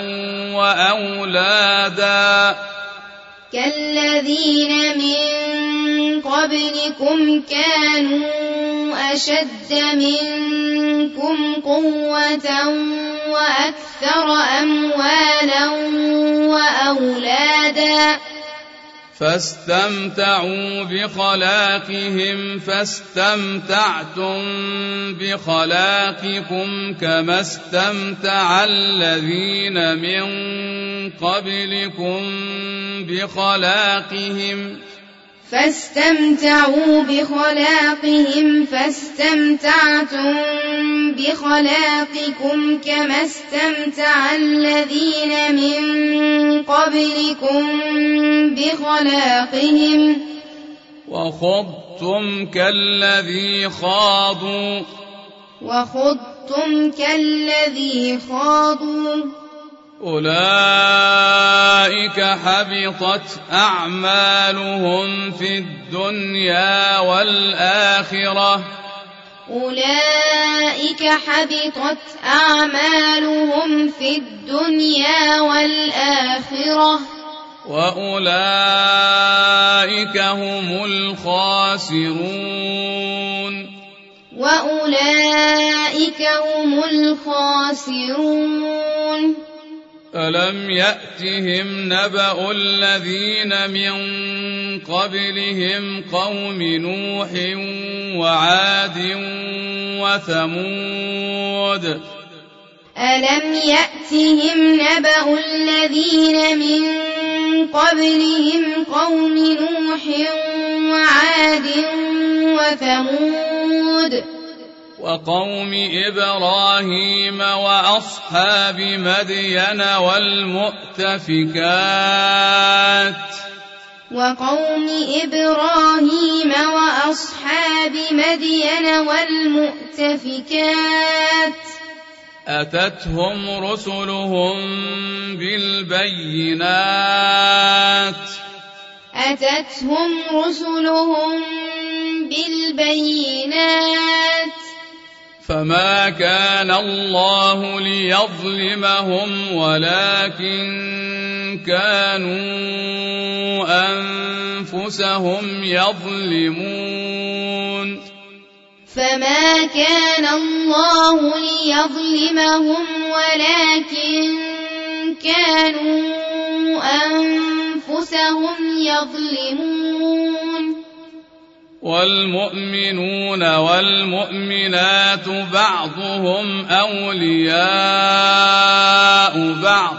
وأولادا كالذين من قبلكم كانوا أشد منكم قوة وأكثر أموالا وأولادا فاستمتعوا بخلاقهم فاستمتعتم بخلاقكم كما استمتع الذين من قبلكم بخلاقهم فاستمتعوا بخلاقهم فاستمتعتم بخلاقكم كما استمتع الذين من قبلكم بخلاقهم وخضتم كالذي خاضوا أولئك حبطت أعمالهم في الدنيا والآخرة وأولئك هم الخاسرون ألم يأتهم نبأ الذين من قبلهم قوم نوح وعاد وثمود ألم يأتهم نبأ الذين من قبلهم قوم نوح وعاد وثمود وقوم إبراهيم وأصحاب مدين والمؤتفكات أتتهم رسلهم بالبينات فما كان الله ليظلمهم ولكن كانوا أنفسهم يظلمون والمؤمنون والمؤمنات بعضهم أولياء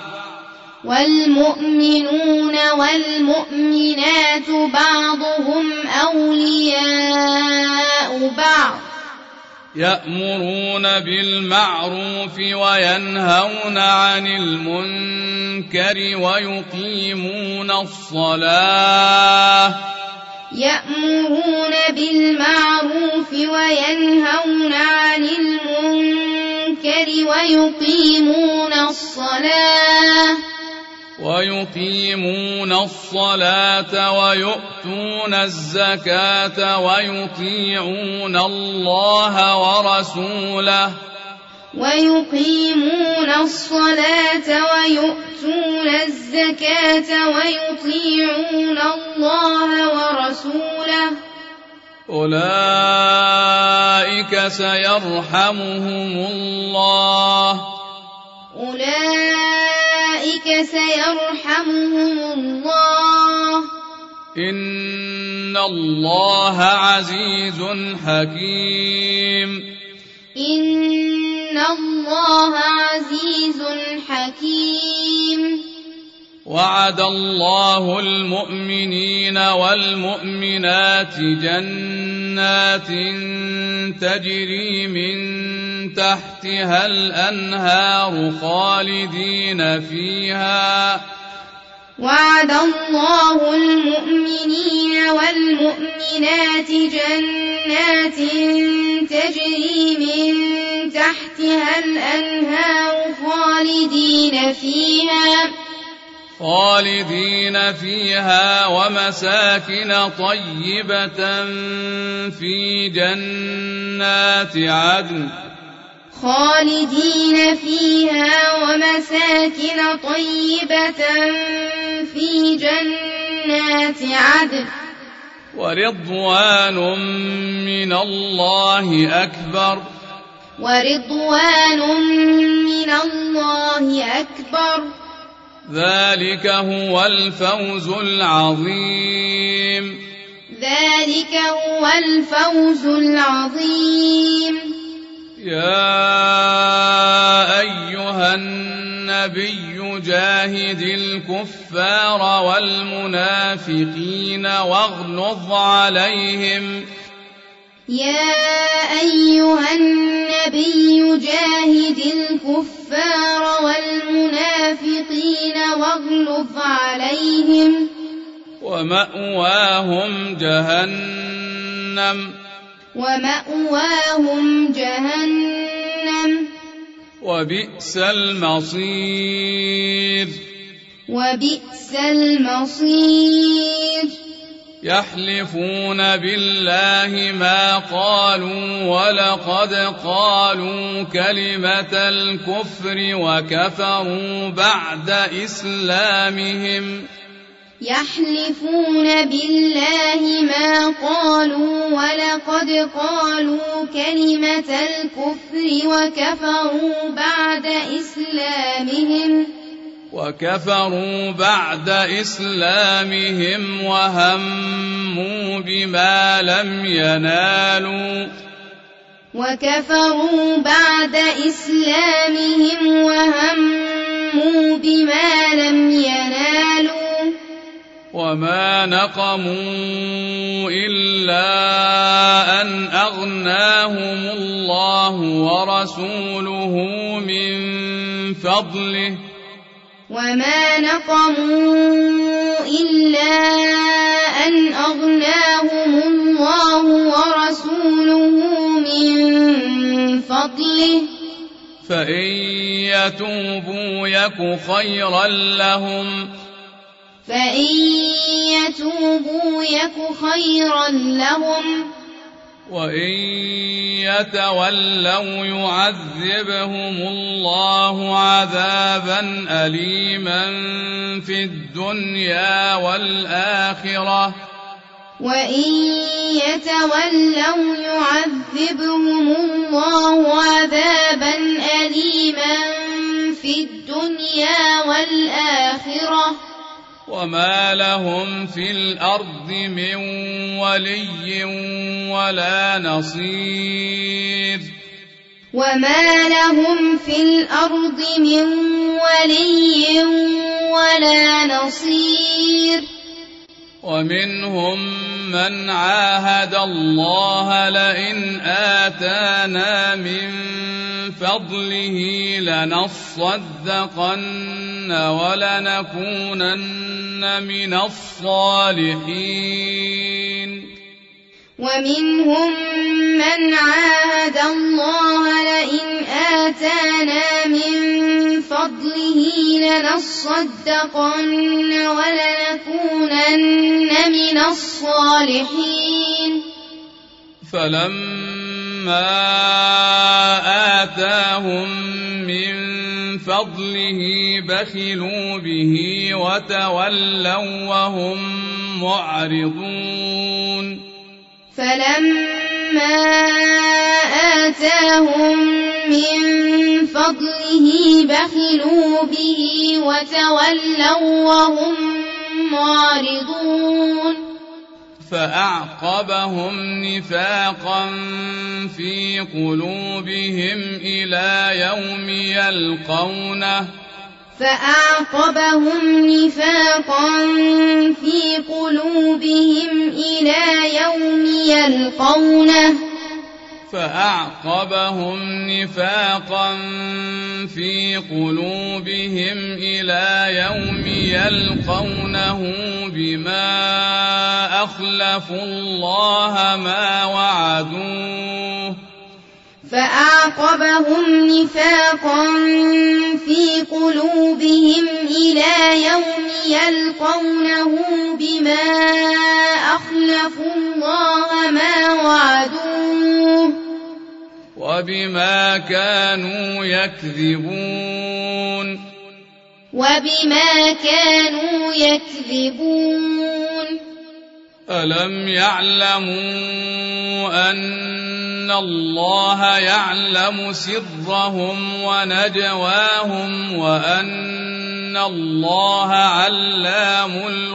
بعض يأمرون بالمعروف وينهون عن المنكر ويقيمون الصلاة ويؤتون الزكاة ويطيعون الله ورسوله أولئك سيرحمهم الله إن الله عزيز حكيم الله عزيز حكيم وعد الله المؤمنين والمؤمنات جنات تجري من تحتها الأنهار خالدين فيها وعد الله المؤمنين والمؤمنات جنات تجري من تحتها الأنهار خالدين فيها ومساكن طيبة في جنات عدن خالدين فيها ومساكن طيبة في جنات عدن ورضوان من الله أكبر ذلك هو الفوز العظيم يا أيها النبي جاهد الكفار والمنافقين واغلظ عليهم يا أيها النبي جاهد الكفار والمنافقين واغلظ عليهم ومأواهم جهنم وبئس المصير يحلفون بالله ما قالوا ولقد قالوا كلمة الكفر وكفروا بعد إسلامهم وكفروا بعد إسلامهم وهموا بما لم ينالوا وما نقموا إلا أن أغناهم الله ورسوله من فضله فإن يتوبوا يك خيرا لهم وإن يتولوا يعذبهم الله عذابا أليما في الدنيا والآخرة وما لهم في الأرض من ولي ولا نصير ومنهم من عاهد الله لئن آتانا من فضله لنصدقن ولنكونن من الصالحين ومنهم من عاهد الله لئن آتانا من فضله لنصدقن ولنكونن من الصالحين فلما آتاهم من فضله بخلوا به وتولوا وهم معرضون فلما آتاهم من فضله بخلوا به وتولوا وهم معرضون فأعقبهم نفاقا في قلوبهم إلى يوم يلقونه فأعقبهم نفاقا في قلوبهم إلى يوم يلقونه فأعقبهم نفاقا في قلوبهم إلى يوم يلقونه بما أخلفوا الله ما وعدوه فأعقبهم نفاقا في قلوبهم إلى يوم يلقونه بما أخلفوا الله ما وعدوه وبما كانوا يكذبون ألم يعلموا أن الله يعلم سرهم ونجواهم وأن الله علام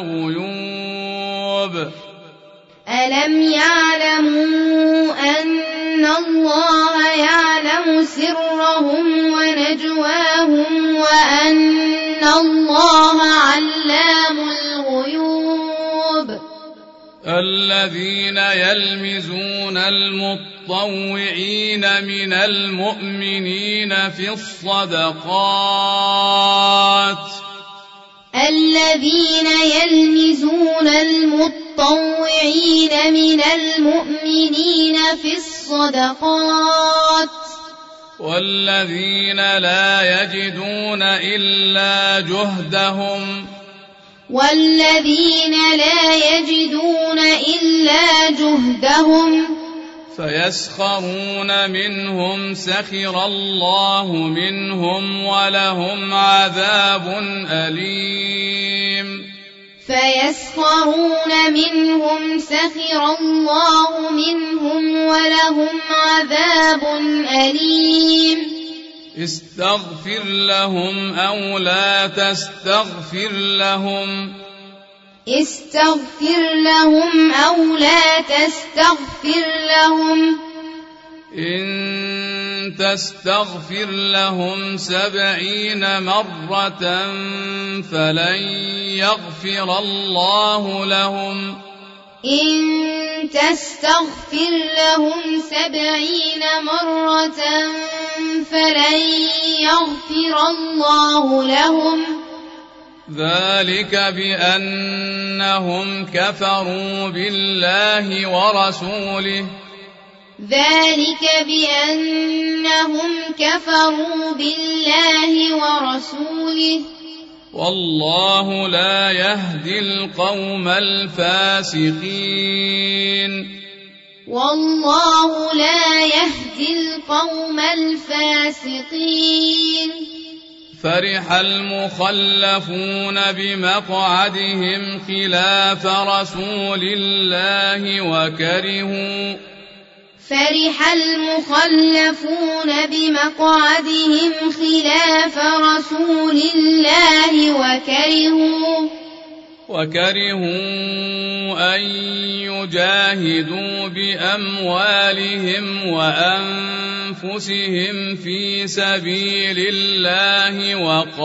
الغيوب ألم يعلموا أن الله يعلم سرهم ونجواهم وأن الله علام الغيوب الذين يلمزون المطوعين من المؤمنين في الصدقات الذين يلمزون المطوعين من المؤمنين في الصدقات والذين لا يجدون إلا جهدهم فيسخرون منهم سخر الله منهم ولهم عذاب أليم فيسخرون منهم سخر الله منهم ولهم عذاب أليم استغفر لهم أو لا تستغفر لهم إن تستغفر لهم 70 مرة فلن يغفر الله لهم إن تستغفر لهم 70 مرة فلن يغفر الله لهم ذلك بأنهم كفروا بالله ورسوله والله لا يهدي القوم الفاسقين فرح المخلفون بمقعدهم خلاف رسول الله وكرهوا أن يجاهدوا بأموالهم وأنفسهم في سبيل الله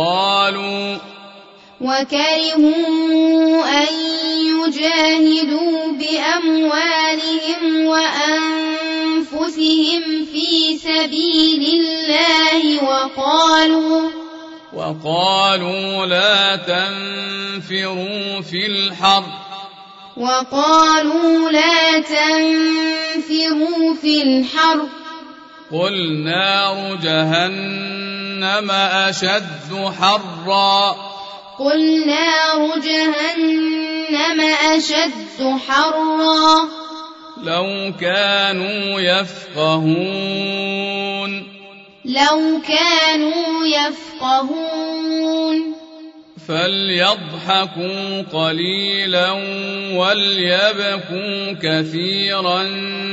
وقالوا لا تنفروا في الحر قل نار جهنم أشد حرا لو كانوا يفقهون فليضحكوا قليلا وليبكوا كثيرا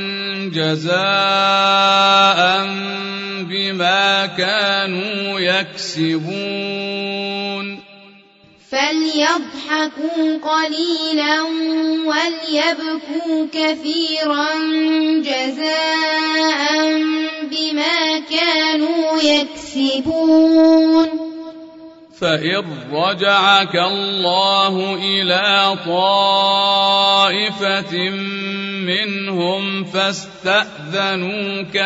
جزاء بما كانوا يكسبون فليضحكوا قليلا وليبكوا كثيرا جزاء بما كانوا يكسبون فإن رجعك الله إلى طائفة منهم فاستأذنوك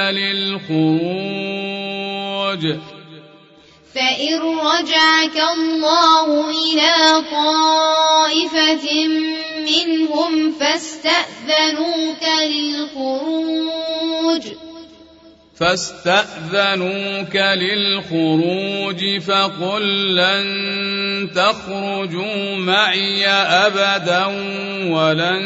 للخروج فقل لن تخرجوا معي أبدا ولن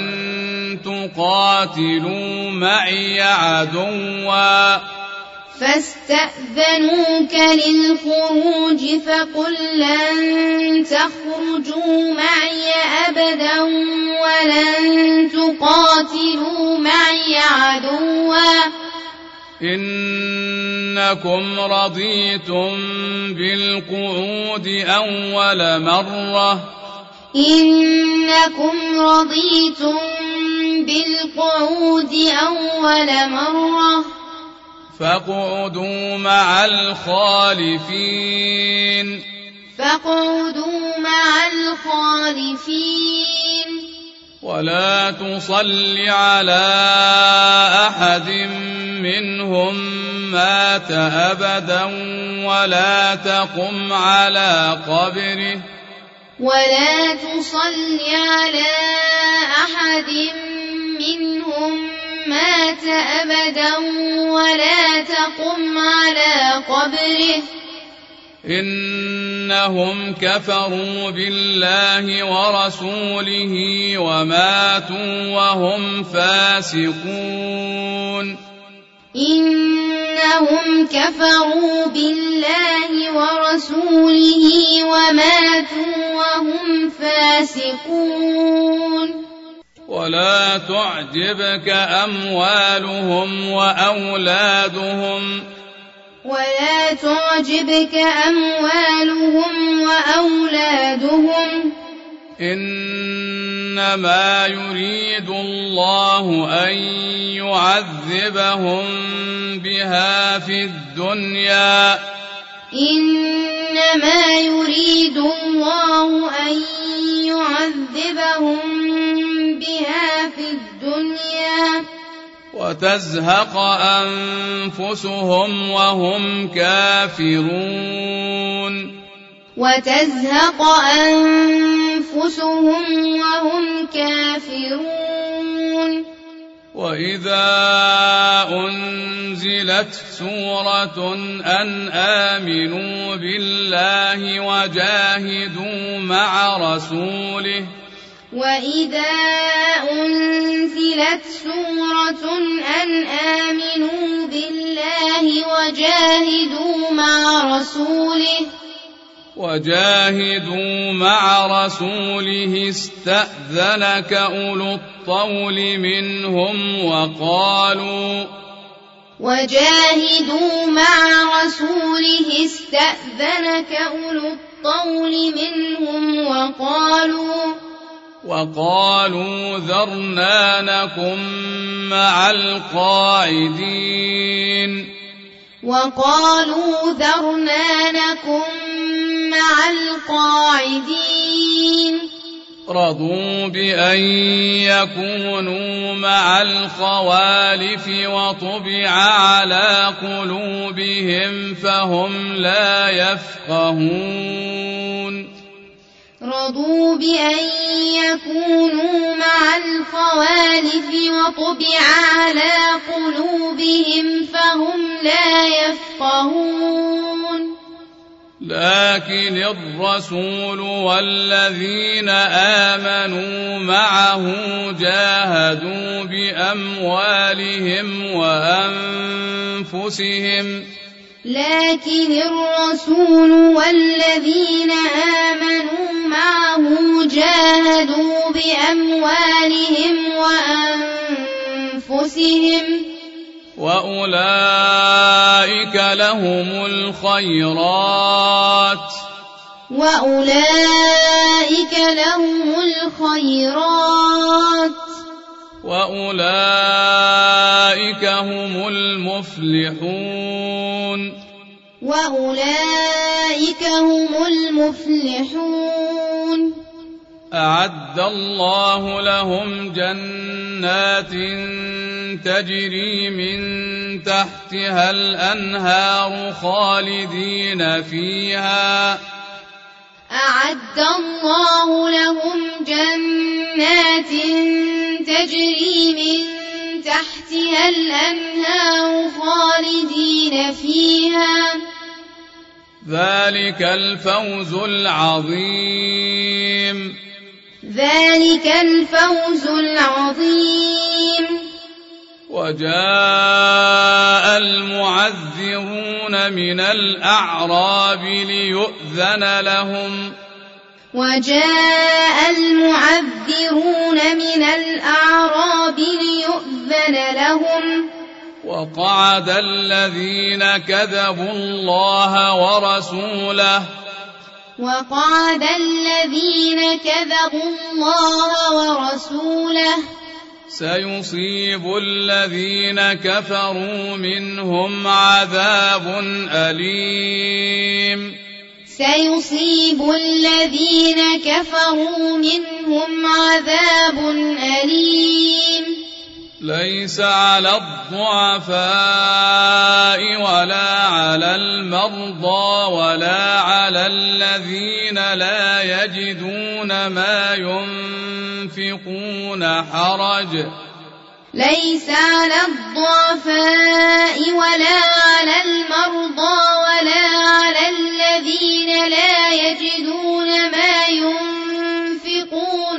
تقاتلوا معي عدوا فاستأذنوك للخروج فقل لن تخرجوا معي أبدا ولن تقاتلوا معي عدوا إنكم رضيتم بالقعود أول مرة فاقعدوا مع الخالفين ولا تصل على أحد منهم مات أبدا ولا تقم على قبره إنهم كفروا بالله ورسوله وماتوا وهم فاسقون ولا تعجبك أموالهم وأولادهم إنما يريد الله أن يعذبهم بها في الدنيا وتزهق أنفسهم وهم كافرون وإذا أنزلت سورة أن آمنوا بالله وجاهدوا مع رسوله استأذنك أولو الطول منهم وقالوا ذرنا نكن مع القاعدين رضوا بأن يكونوا مع الخوالف وطبع على قلوبهم فهم لا يفقهون لكن الرسول والذين آمنوا معه جاهدوا بأموالهم وأنفسهم وأولئك لهم الخيرات وأولئك لهم الخيرات وأولئك هم المفلحون وأولئك هم المفلحون أعد الله لهم جنات تجري من تحتها الأنهار خالدين فيها أعد الله لهم جنات تجري من تحتها الأنهار خالدين فيها ذلك الفوز العظيم ذلك الفوز العظيم وجاء المعذرون من الأعراب ليؤذن لهم وجاء المعذرون من الأعراب ليؤذن لهم وقعد الذين كذبوا الله ورسوله وقعد الذين كذبوا الله ورسوله سيصيب الذين كفروا منهم عذاب أليم سيصيب الذين كفروا منهم عذاب أليم ليس على الضعفاء ولا على المرضى ولا على الذين لا يجدون ما ينفقون حرج ليس على الضعفاء ولا على المرضى ولا على الذين لا يجدون ما ينفقون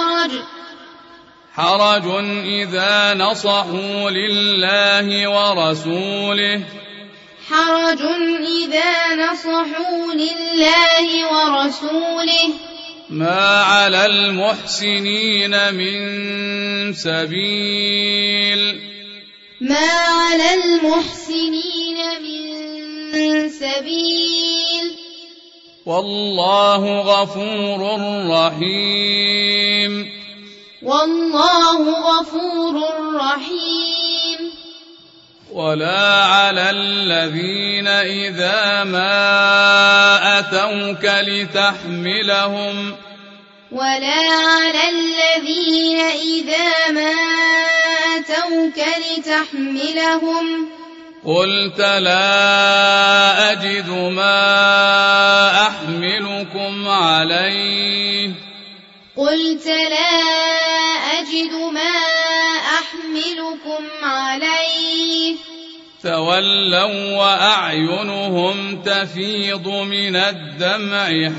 حرج إذا نصحوا لله ورسوله ما على المحسنين من سبيل والله غفور رحيم ولا على الذين إذا ما أتوك لتحملهم قلت لا أجد ما أحملكم عليه تولوا وأعينهم تفيض من الدمع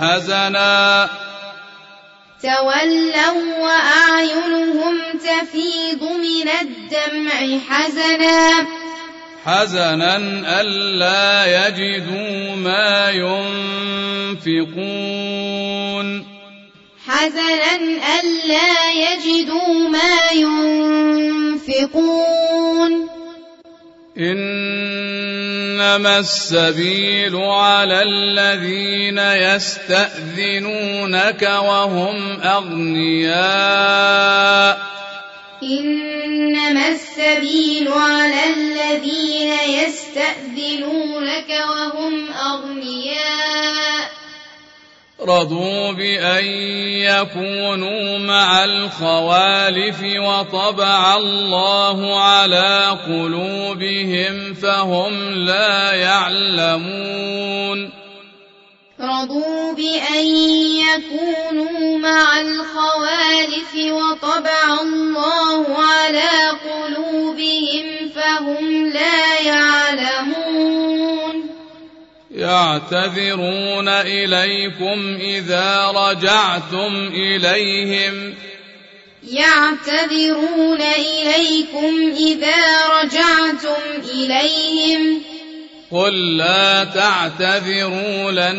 حزنا ألا يجدوا ما ينفقون إنما السبيل على الذين يستأذنونك وهم أغنياء رضوا بأن يكونوا مع الخوالف وطبع الله على قلوبهم فهم لا يعلمون يعتذرون إليكم إذا رجعتم إليهم قل لا تعتذروا لن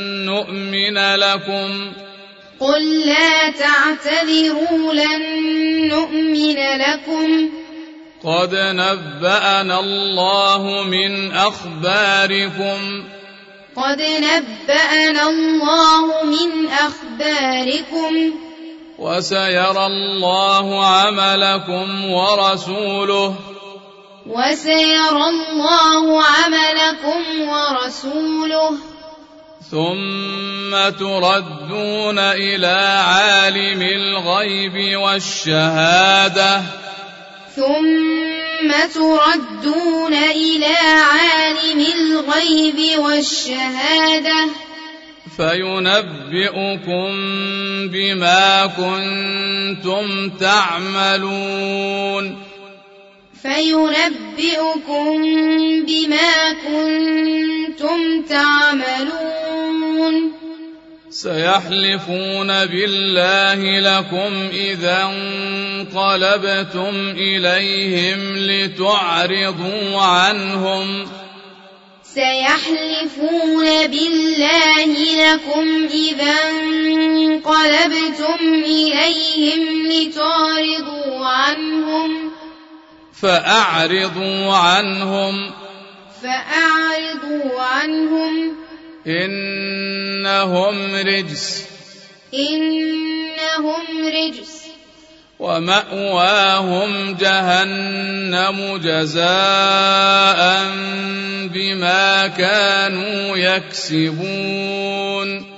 نؤمن لكم قد نبأنا الله من أخباركم قد نبأنا الله من أخباركم وسيرى الله عملكم ورسوله ثم تردون إلى عالم الغيب والشهادة فينبئكم بما كنتم تعملون سيحلفون بالله لكم إذا انقلبتم إليهم لتعرضوا عنهم فأعرضوا عنهم إنهم رجس ومأواهم جهنم جزاء بما كانوا يكسبون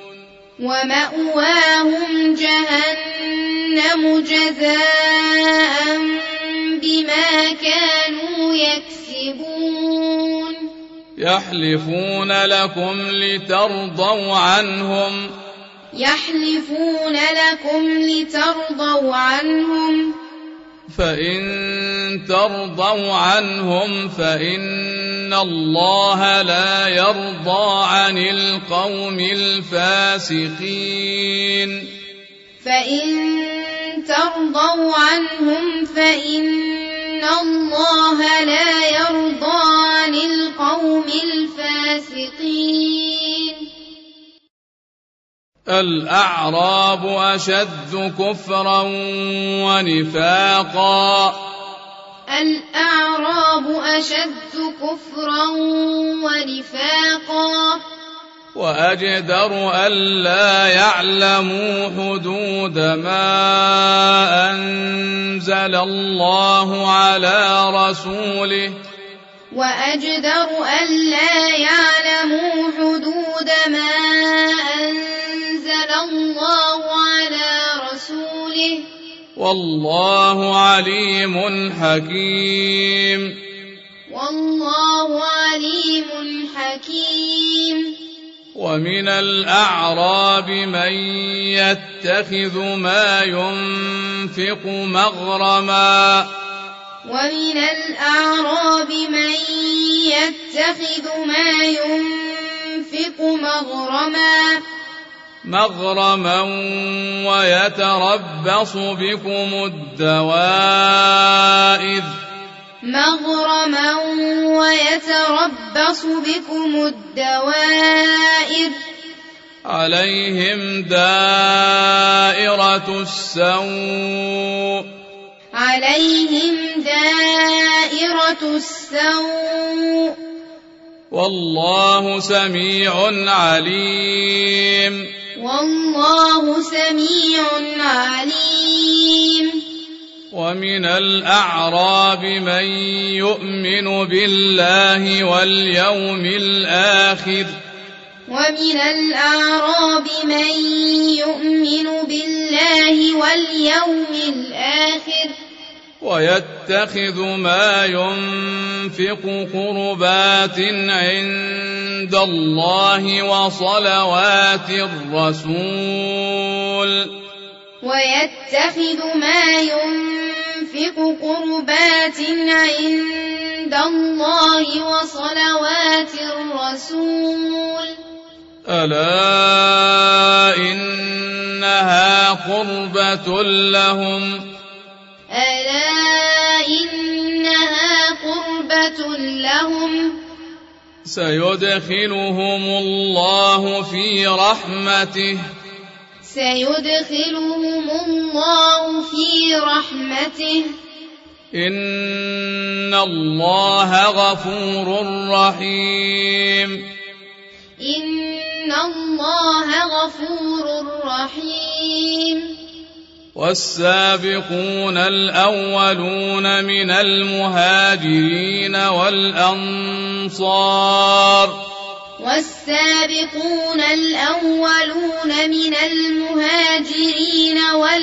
يحلفون لكم لترضوا عنهم فإن ترضوا عنهم فإن الله لا يرضى عن القوم الفاسقين الأعراب أشد كفرا ونفاقا وأجدر ألا يعلموا حدود ما أنزل الله على رسوله والله عليم حكيم ومن الأعراب من يتخذ ما ينفق مغرما ويتربص بكم الدوائر عليهم دائرة السوء والله سميع عليم ومن الأعراب من يؤمن بالله واليوم الآخر ويتخذ ما ينفق قربات عند الله وصلوات الرسول ألا إنها قربة لهم سيدخلهم الله في رحمته إن الله غفور رحيم إن الله غفور رحيم والسابقون الأولون من المهاجرين والأنصار والسابقون الأولون من المهاجرين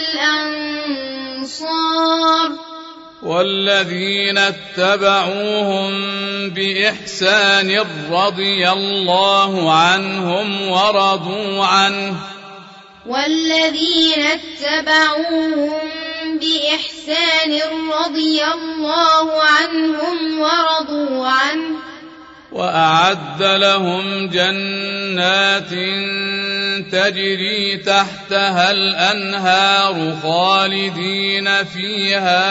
والأنصار والذين اتبعوهم بإحسان رضي الله عنهم ورضوا عنه والذين اتبعوهم بإحسان رضي الله عنهم ورضوا عنه وأعد لهم جنات تجري تحتها الأنهار خالدين فيها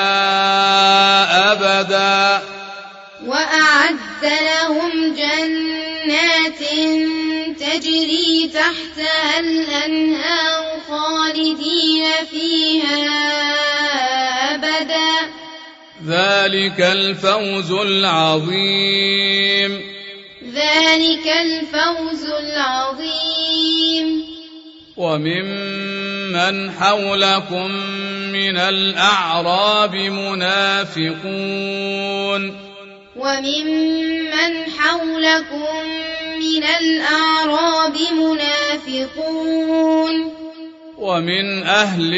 أبدا وأعد لهم جنات تجري تحتها الأنهار خالدين فيها أبدا ذلك الفوز العظيم ذلك الفوز العظيم وممن حولكم من الأعراب منافقون وممن حولكم من الأعراب منافقون ومن أهل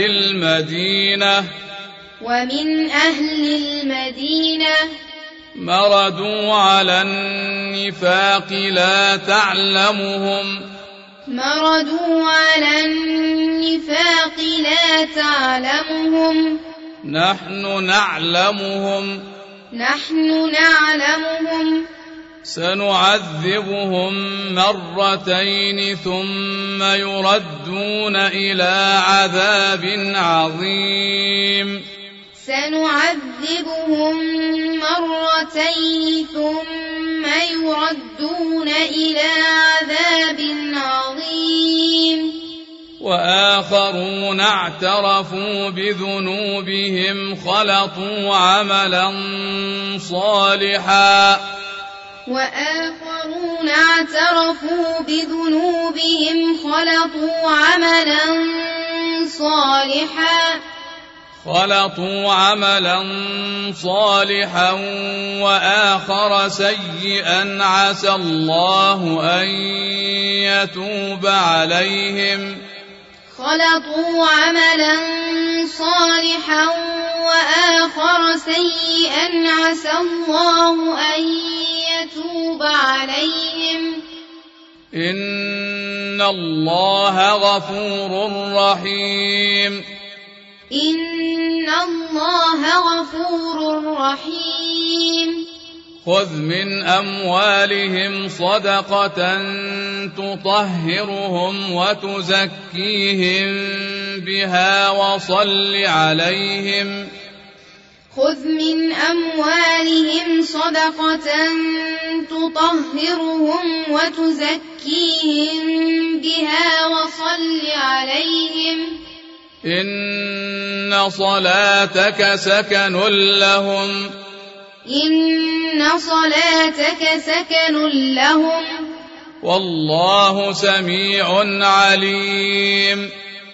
المدينة مردوا على النفاق لا تعلمهم نحن نعلمهم سنعذبهم مرتين ثم يردون إلى عذاب عظيم وآخرون اعترفوا بذنوبهم خلطوا عملا صالحا وآخر سيئا عسى الله أن يتوب عليهم خلطوا عملا صالحا وآخر سيئا عسى الله أن يتوب عليهم إن الله غفور رحيم خذ من أموالهم صدقة تطهرهم وتزكيهم بها وصل عليهم إن صلاتك سكن لهم والله سميع عليم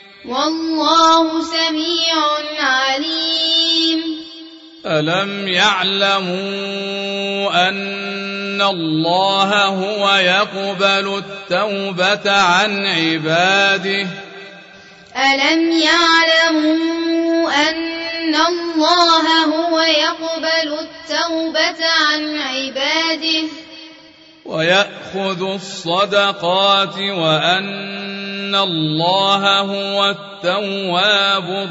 ألم يعلموا أن الله هو يقبل التوبة عن عباده ويأخذ الصدقات وأن الله هو التواب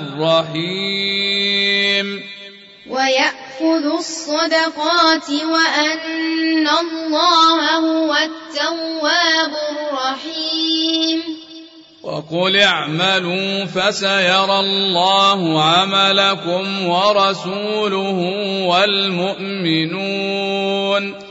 الرحيم وقل اعملوا فسيرى الله عملكم ورسوله والمؤمنون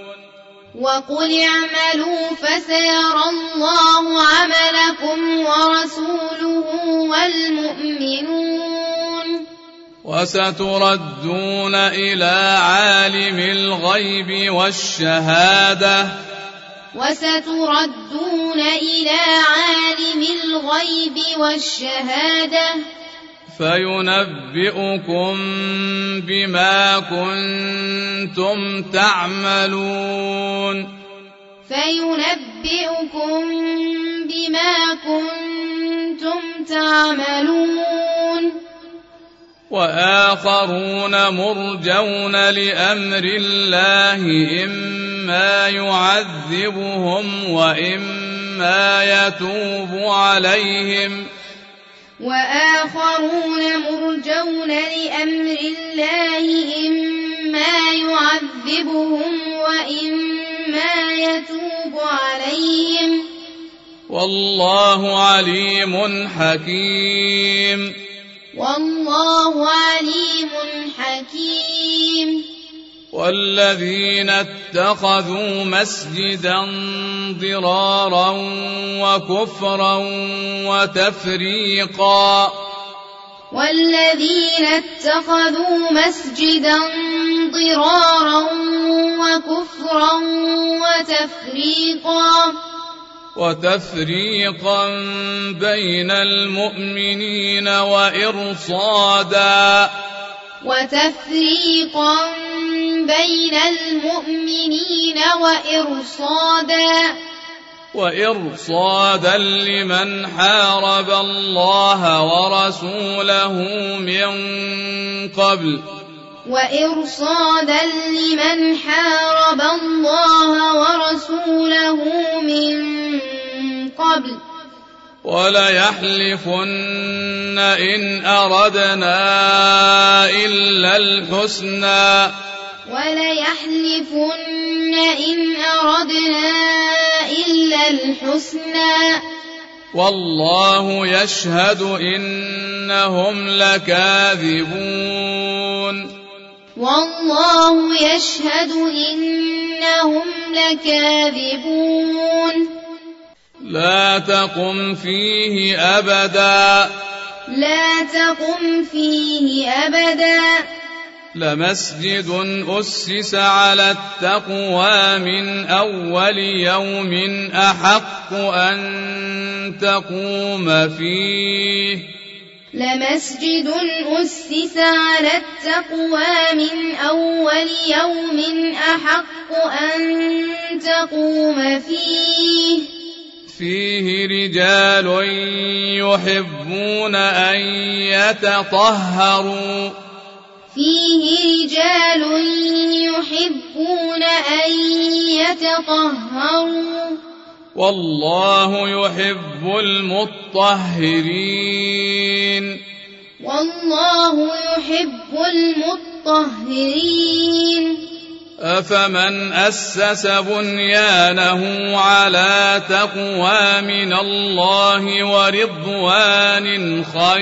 وستردون إلى عالم الغيب والشهادة وستردون إلى عالم الغيب والشهادة فينبئكم بما كنتم تعملون فينبئكم بما كنتم تعملون وآخرون مرجون لأمر الله إما يعذبهم وإما يتوب عليهم وآخرون مرجون لأمر الله إما يعذبهم وإما يتوب عليهم والله عليم حكيم والله عليم حكيم والذين اتخذوا مسجدا ضرارا وكفرا وتفريقا والذين اتخذوا مسجدا ضرارا وكفرا وتفريقا بين المؤمنين وإرصادا وإرصادا لمن حارب الله ورسوله من قبل وليحلفن إن أردنا إلا الحسنى والله يشهد إنهم لكاذبون لا تقم فيه أبدا لمسجد أسس على التقوى من أول يوم أحق أن تقوم فيه فيه رجال يحبون أن يتطهروا والله يحب المطهرين أفمن أسس بنيانه على تقوى من الله ورضوان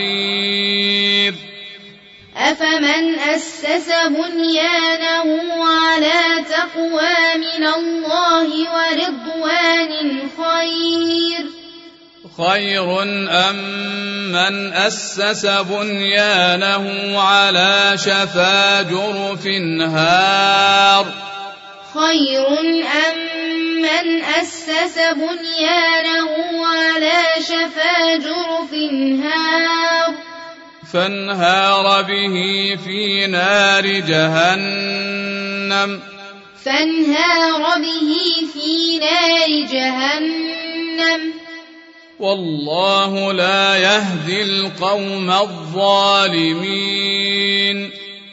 خير أم من أسس بنيانه على شفا جرف هار فانهار به في نار جهنم والله لا يهدي القوم الظالمين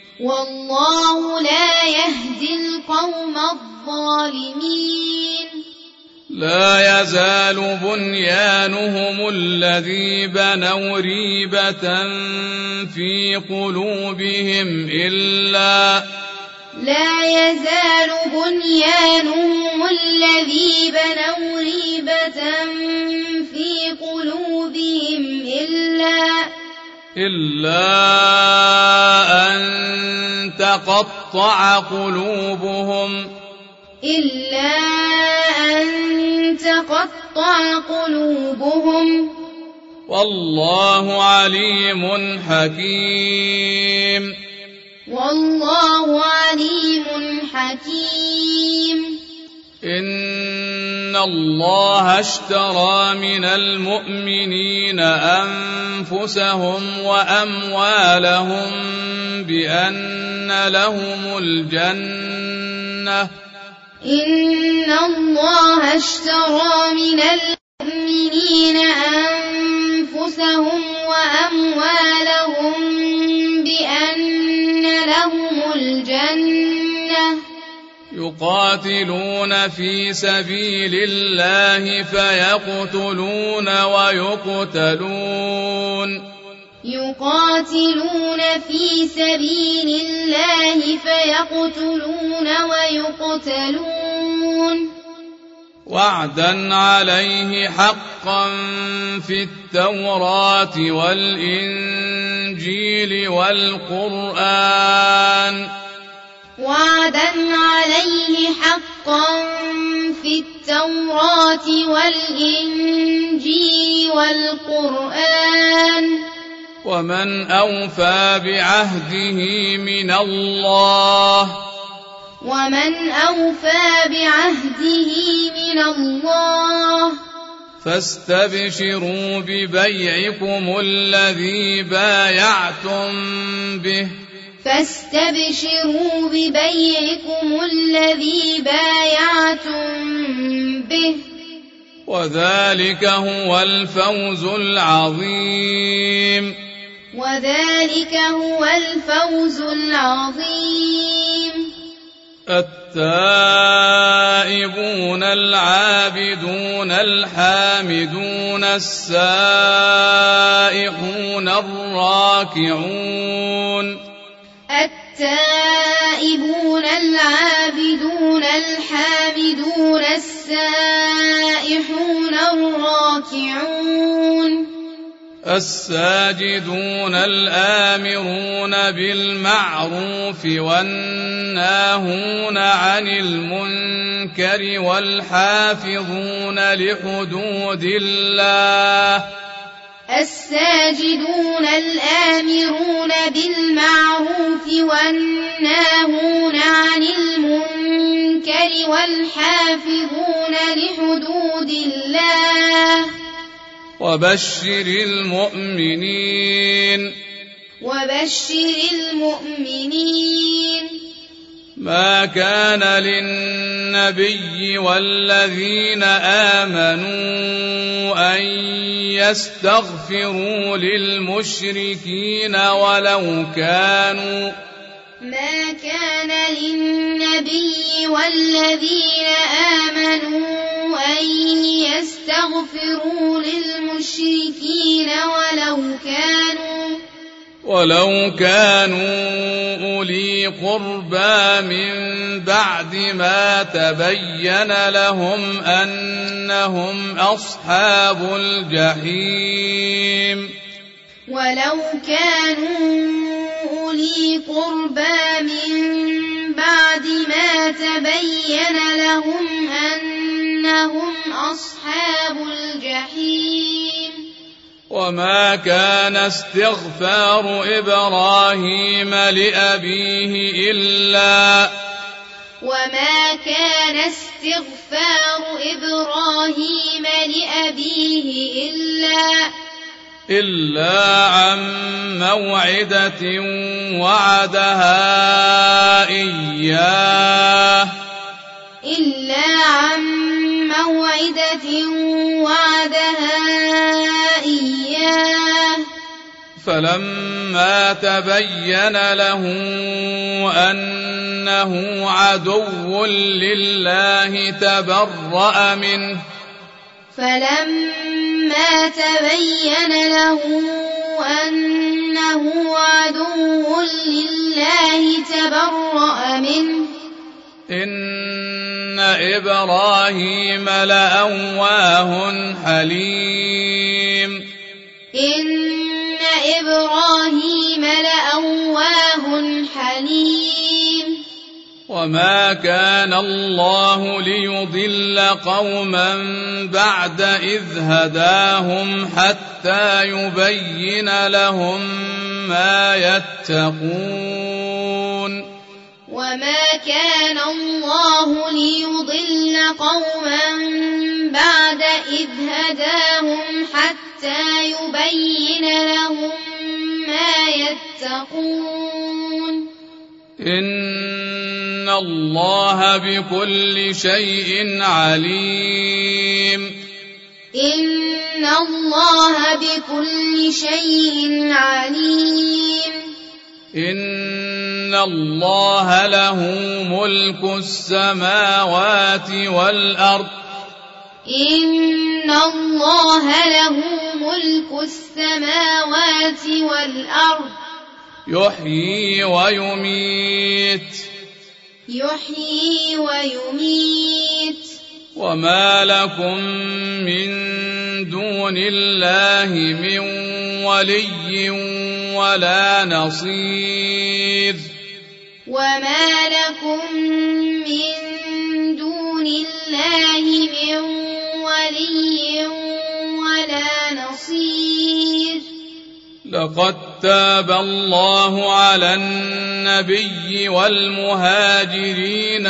لا يزال بنيانهم الذي بنوا ريبة في قلوبهم إلا أن تقطع قلوبهم والله عليم حكيم إن الله اشترى من المؤمنين أنفسهم وأموالهم بأن لهم الجنة إن الله اشترى من المؤمنين أنفسهم وأموالهم بأن لهم الجنة يقاتلون في سبيل الله فيقتلون ويقتلون يقاتلون في سبيل الله فيقتلون ويقتلون وعدا عليه حقا في التوراة والإنجيل والقرآن وعدا عليه حقا في التوراة والإنجيل والقرآن ومن أوفى بعهده من الله ومن أوفى بعهده من الله فاستبشروا ببيعكم الذي بايعتم به فاستبشروا ببيعكم الذي بايعتم به وذلك هو الفوز العظيم وذلك هو الفوز العظيم التائبون العابدون الحامدون السائحون الراكعون التائبون العابدون الحامدون السائحون الراكعون الساجدون الآمرون بالمعروف والناهون عن المنكر والحافظون لحدود الله الساجدون الآمرون بالمعروف والناهون عن المنكر والحافظون لحدود الله وبشر المؤمنين ما كان للنبي والذين آمنوا أن يستغفروا للمشركين ولو كانوا ما كان للنبي والذين آمنوا أن يستغفروا للمشركين ولو كانوا أولي قربى من بعد ما تبين لهم أنهم أصحاب الجحيم ولو كانوا أولي قربى من بعد ما تبين لهم أنهم أصحاب الجحيم وما كان استغفار إبراهيم لأبيه إلا عن موعدة وعدها إياه فلما تبين له أنه عدو لله تبرأ منه إن إبراهيم لأواه حليم وما كان الله ليضل قوما بعد إذ هداهم حتى يبين لهم ما يتقون وما كان الله ليضل قوما إن الله بكل شيء عليم إن الله بكل شيء عليم إن الله له ملك السماوات والأرض إن الله له ملك السماوات والأرض يحيي ويميت وما لكم من دون الله من ولي ولا نصير وما لكم من دون الله من ولي ولا نصير لقد تاب الله على النبي والمهاجرين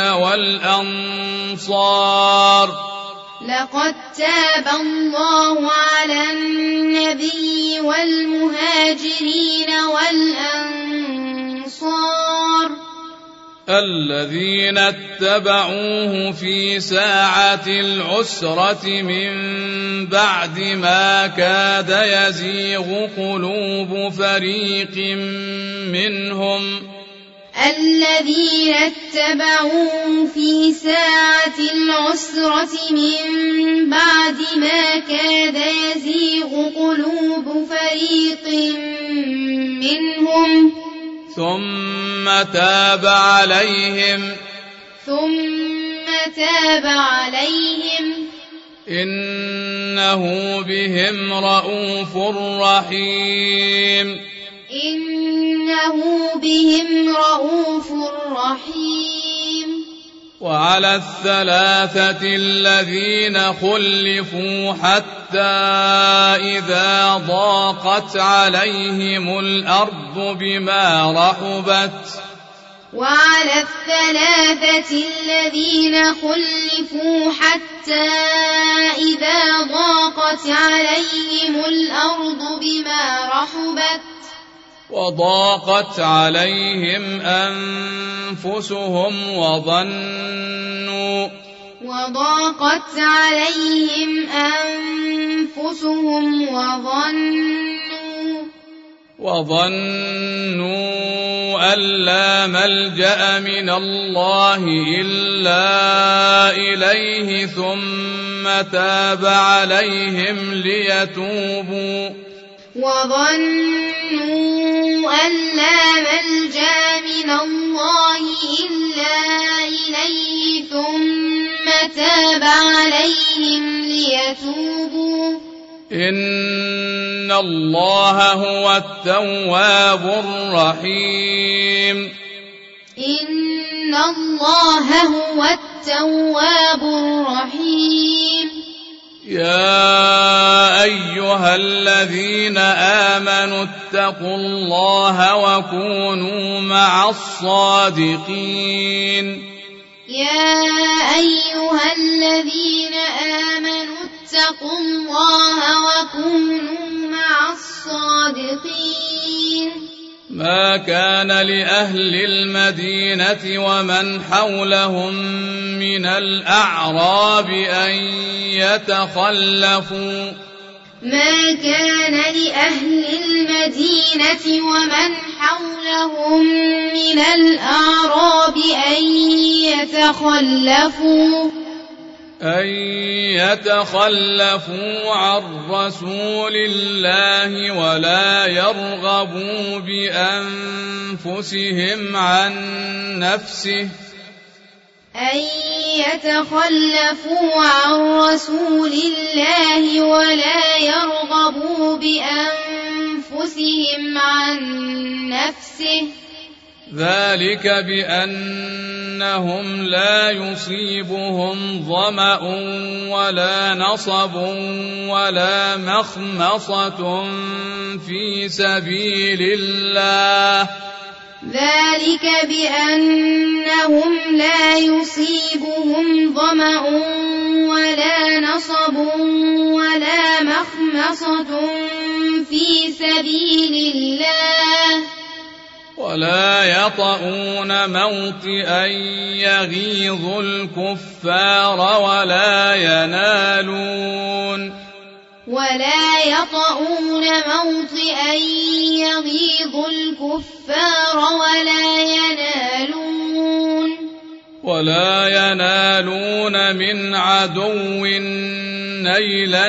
والأنصار لقد تاب الله على النبي والمهاجرين والأنصار الذين اتبعوه في ساعة العسرة من بعد ما كاد يزيغ قلوب فريق منهم الذين اتبعوه في ساعة العسرة من بعد ما كاد يزيغ قلوب فريق منهم ثم تاب عليهم إنه بهم رءوف رحيم وعلى الثلاثة الذين خلفوا حتى إذا ضاقت عليهم الأرض بما رحبت حتى إذا ضاقت عليهم الأرض بما رحبت وضاقت عليهم أنفسهم وظنوا أن لا ملجأ من الله إلا إليه ثم تاب عليهم ليتوبوا إن الله هو التواب الرحيم يا أيها الذين آمنوا اتقوا الله وكونوا مع الصادقين ما كان لأهل المدينة ومن حولهم من الأعراب أن يتخلفوا عن رسول الله ولا يرغبوا بأنفسهم عن نفسه ذلك بأنهم لا يصيبهم ظمأ ولا نصب ولا مخمصة في سبيل الله ولا يطؤون موطئا يغيظ الكفار ولا ينالون من عدو نيلا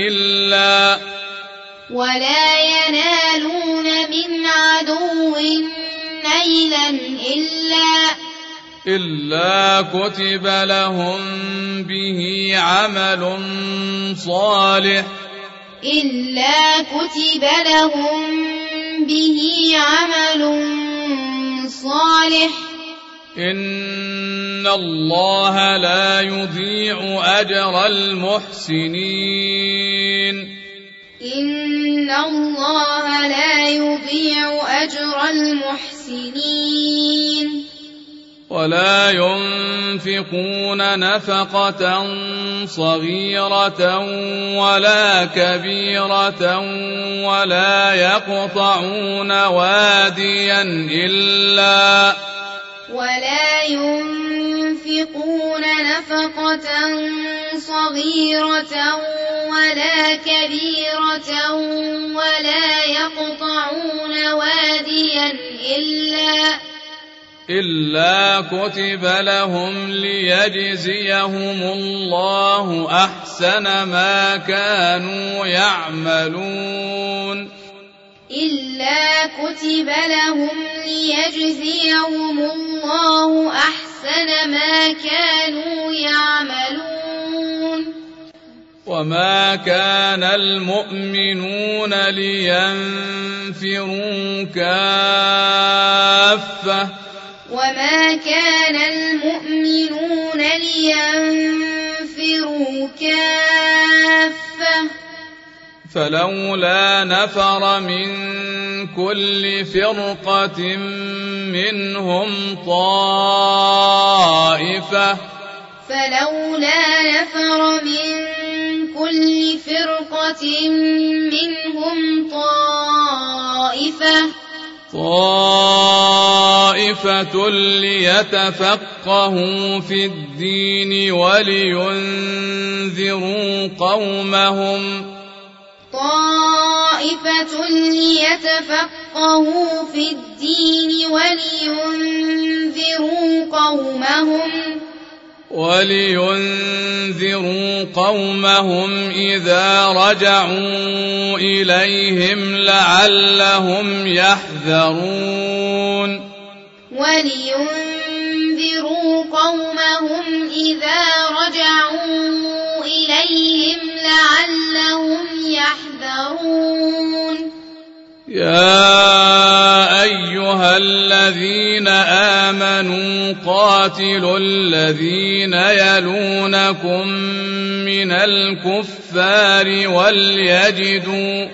إلا كتب لهم به عمل صالح إن الله لا يضيع أجر المحسنين ولا ينفقون نفقة صغيرة ولا كبيرة ولا يقطعون واديا إلا كتب لهم ليجزيهم الله أحسن ما كانوا يعملون وما كان المؤمنون لينفروا كافة فلولا نفر من كل فرقة منهم طائفة ليتفقهوا في الدين ولينذروا قومهم إذا رجعوا إليهم لعلهم يحذرون يا أيها الذين آمنوا قاتلوا الذين يلونكم من الكفار وليجدوا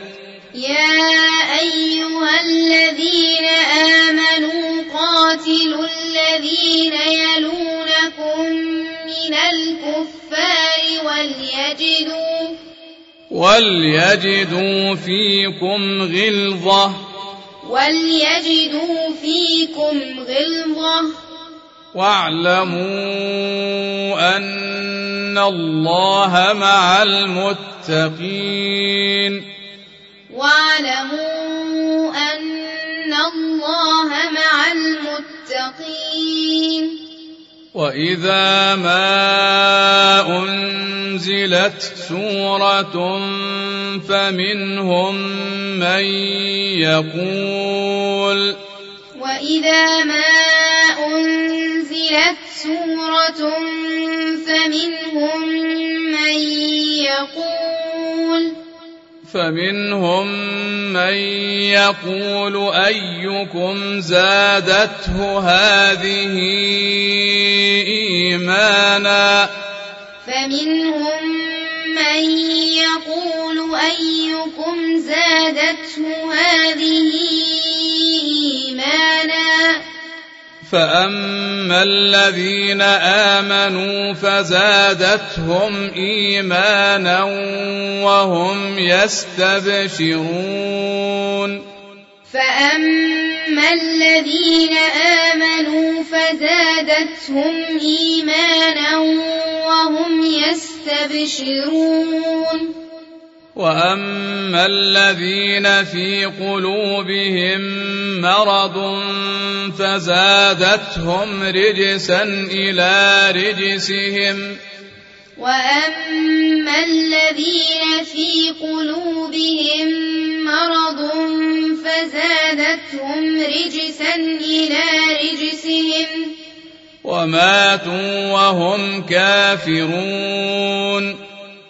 فيكم غلظة واعلموا أن الله مع المتقين وإذا ما أنزلت سورة فمنهم من يقول أيكم زادته هذه إيمانا فأما الذين آمنوا فزادتهم إيمانا وهم يستبشرون فأما الذين آمنوا فزادتهم إيمانا وهم يستبشرون وأما الذين في قلوبهم مرض فزادتهم رجسا إلى رجسهم وأما الذين في قلوبهم مرض فزادتهم رجسا إلى رجسهم وماتوا وهم كافرون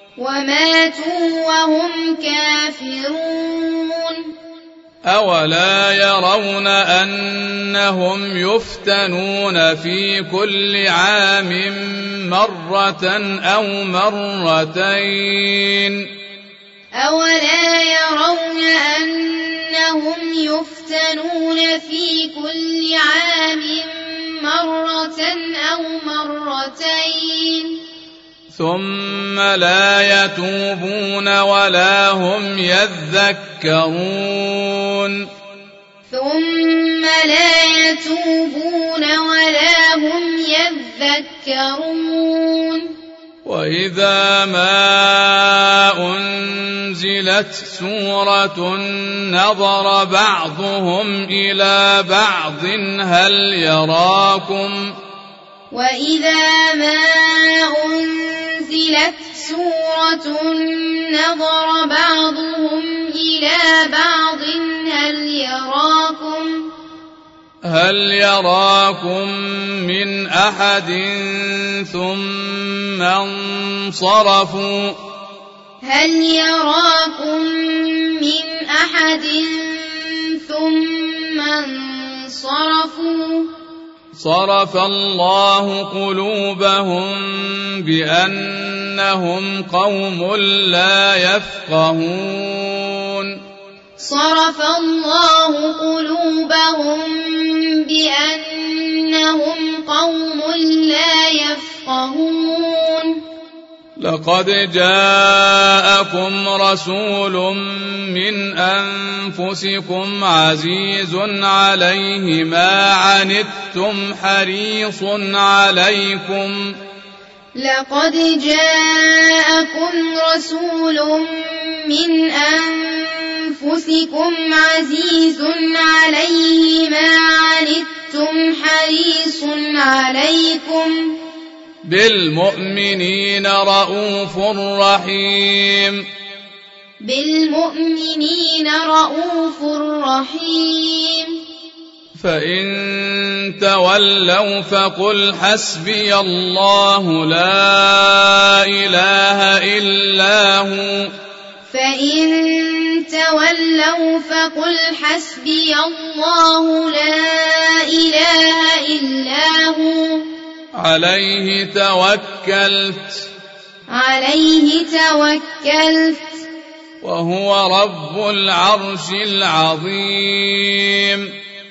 أولا يرون أنهم يفتنون في كل عام مرة أو مرتين أولا يرون أنهم يفتنون في كل عام مرة أو مرتين ثم لا يتوبون ولا هم يذكرون وإذا ما أنزلت سورة نظر بعضهم إلى بعض هل يراكم وإذا ما أنزلت سورة نظر بعضهم إلى بعض هل يراكم من أحد ثم انصرفوا صرف الله قلوبهم بأنهم قوم لا يفقهون لقد جاءكم رسول من أنفسكم عزيز عليه ما عنتم حريص عليكم بالمؤمنين رؤوف رحيم فإن تولوا فقل حسبي الله لا إله إلا هو عليه توكلت وهو رب العرش العظيم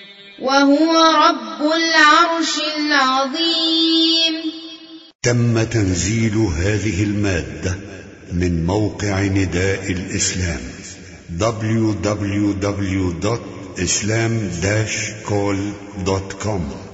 تم تنزيل هذه المادة من موقع نداء الإسلام www.islam-call.com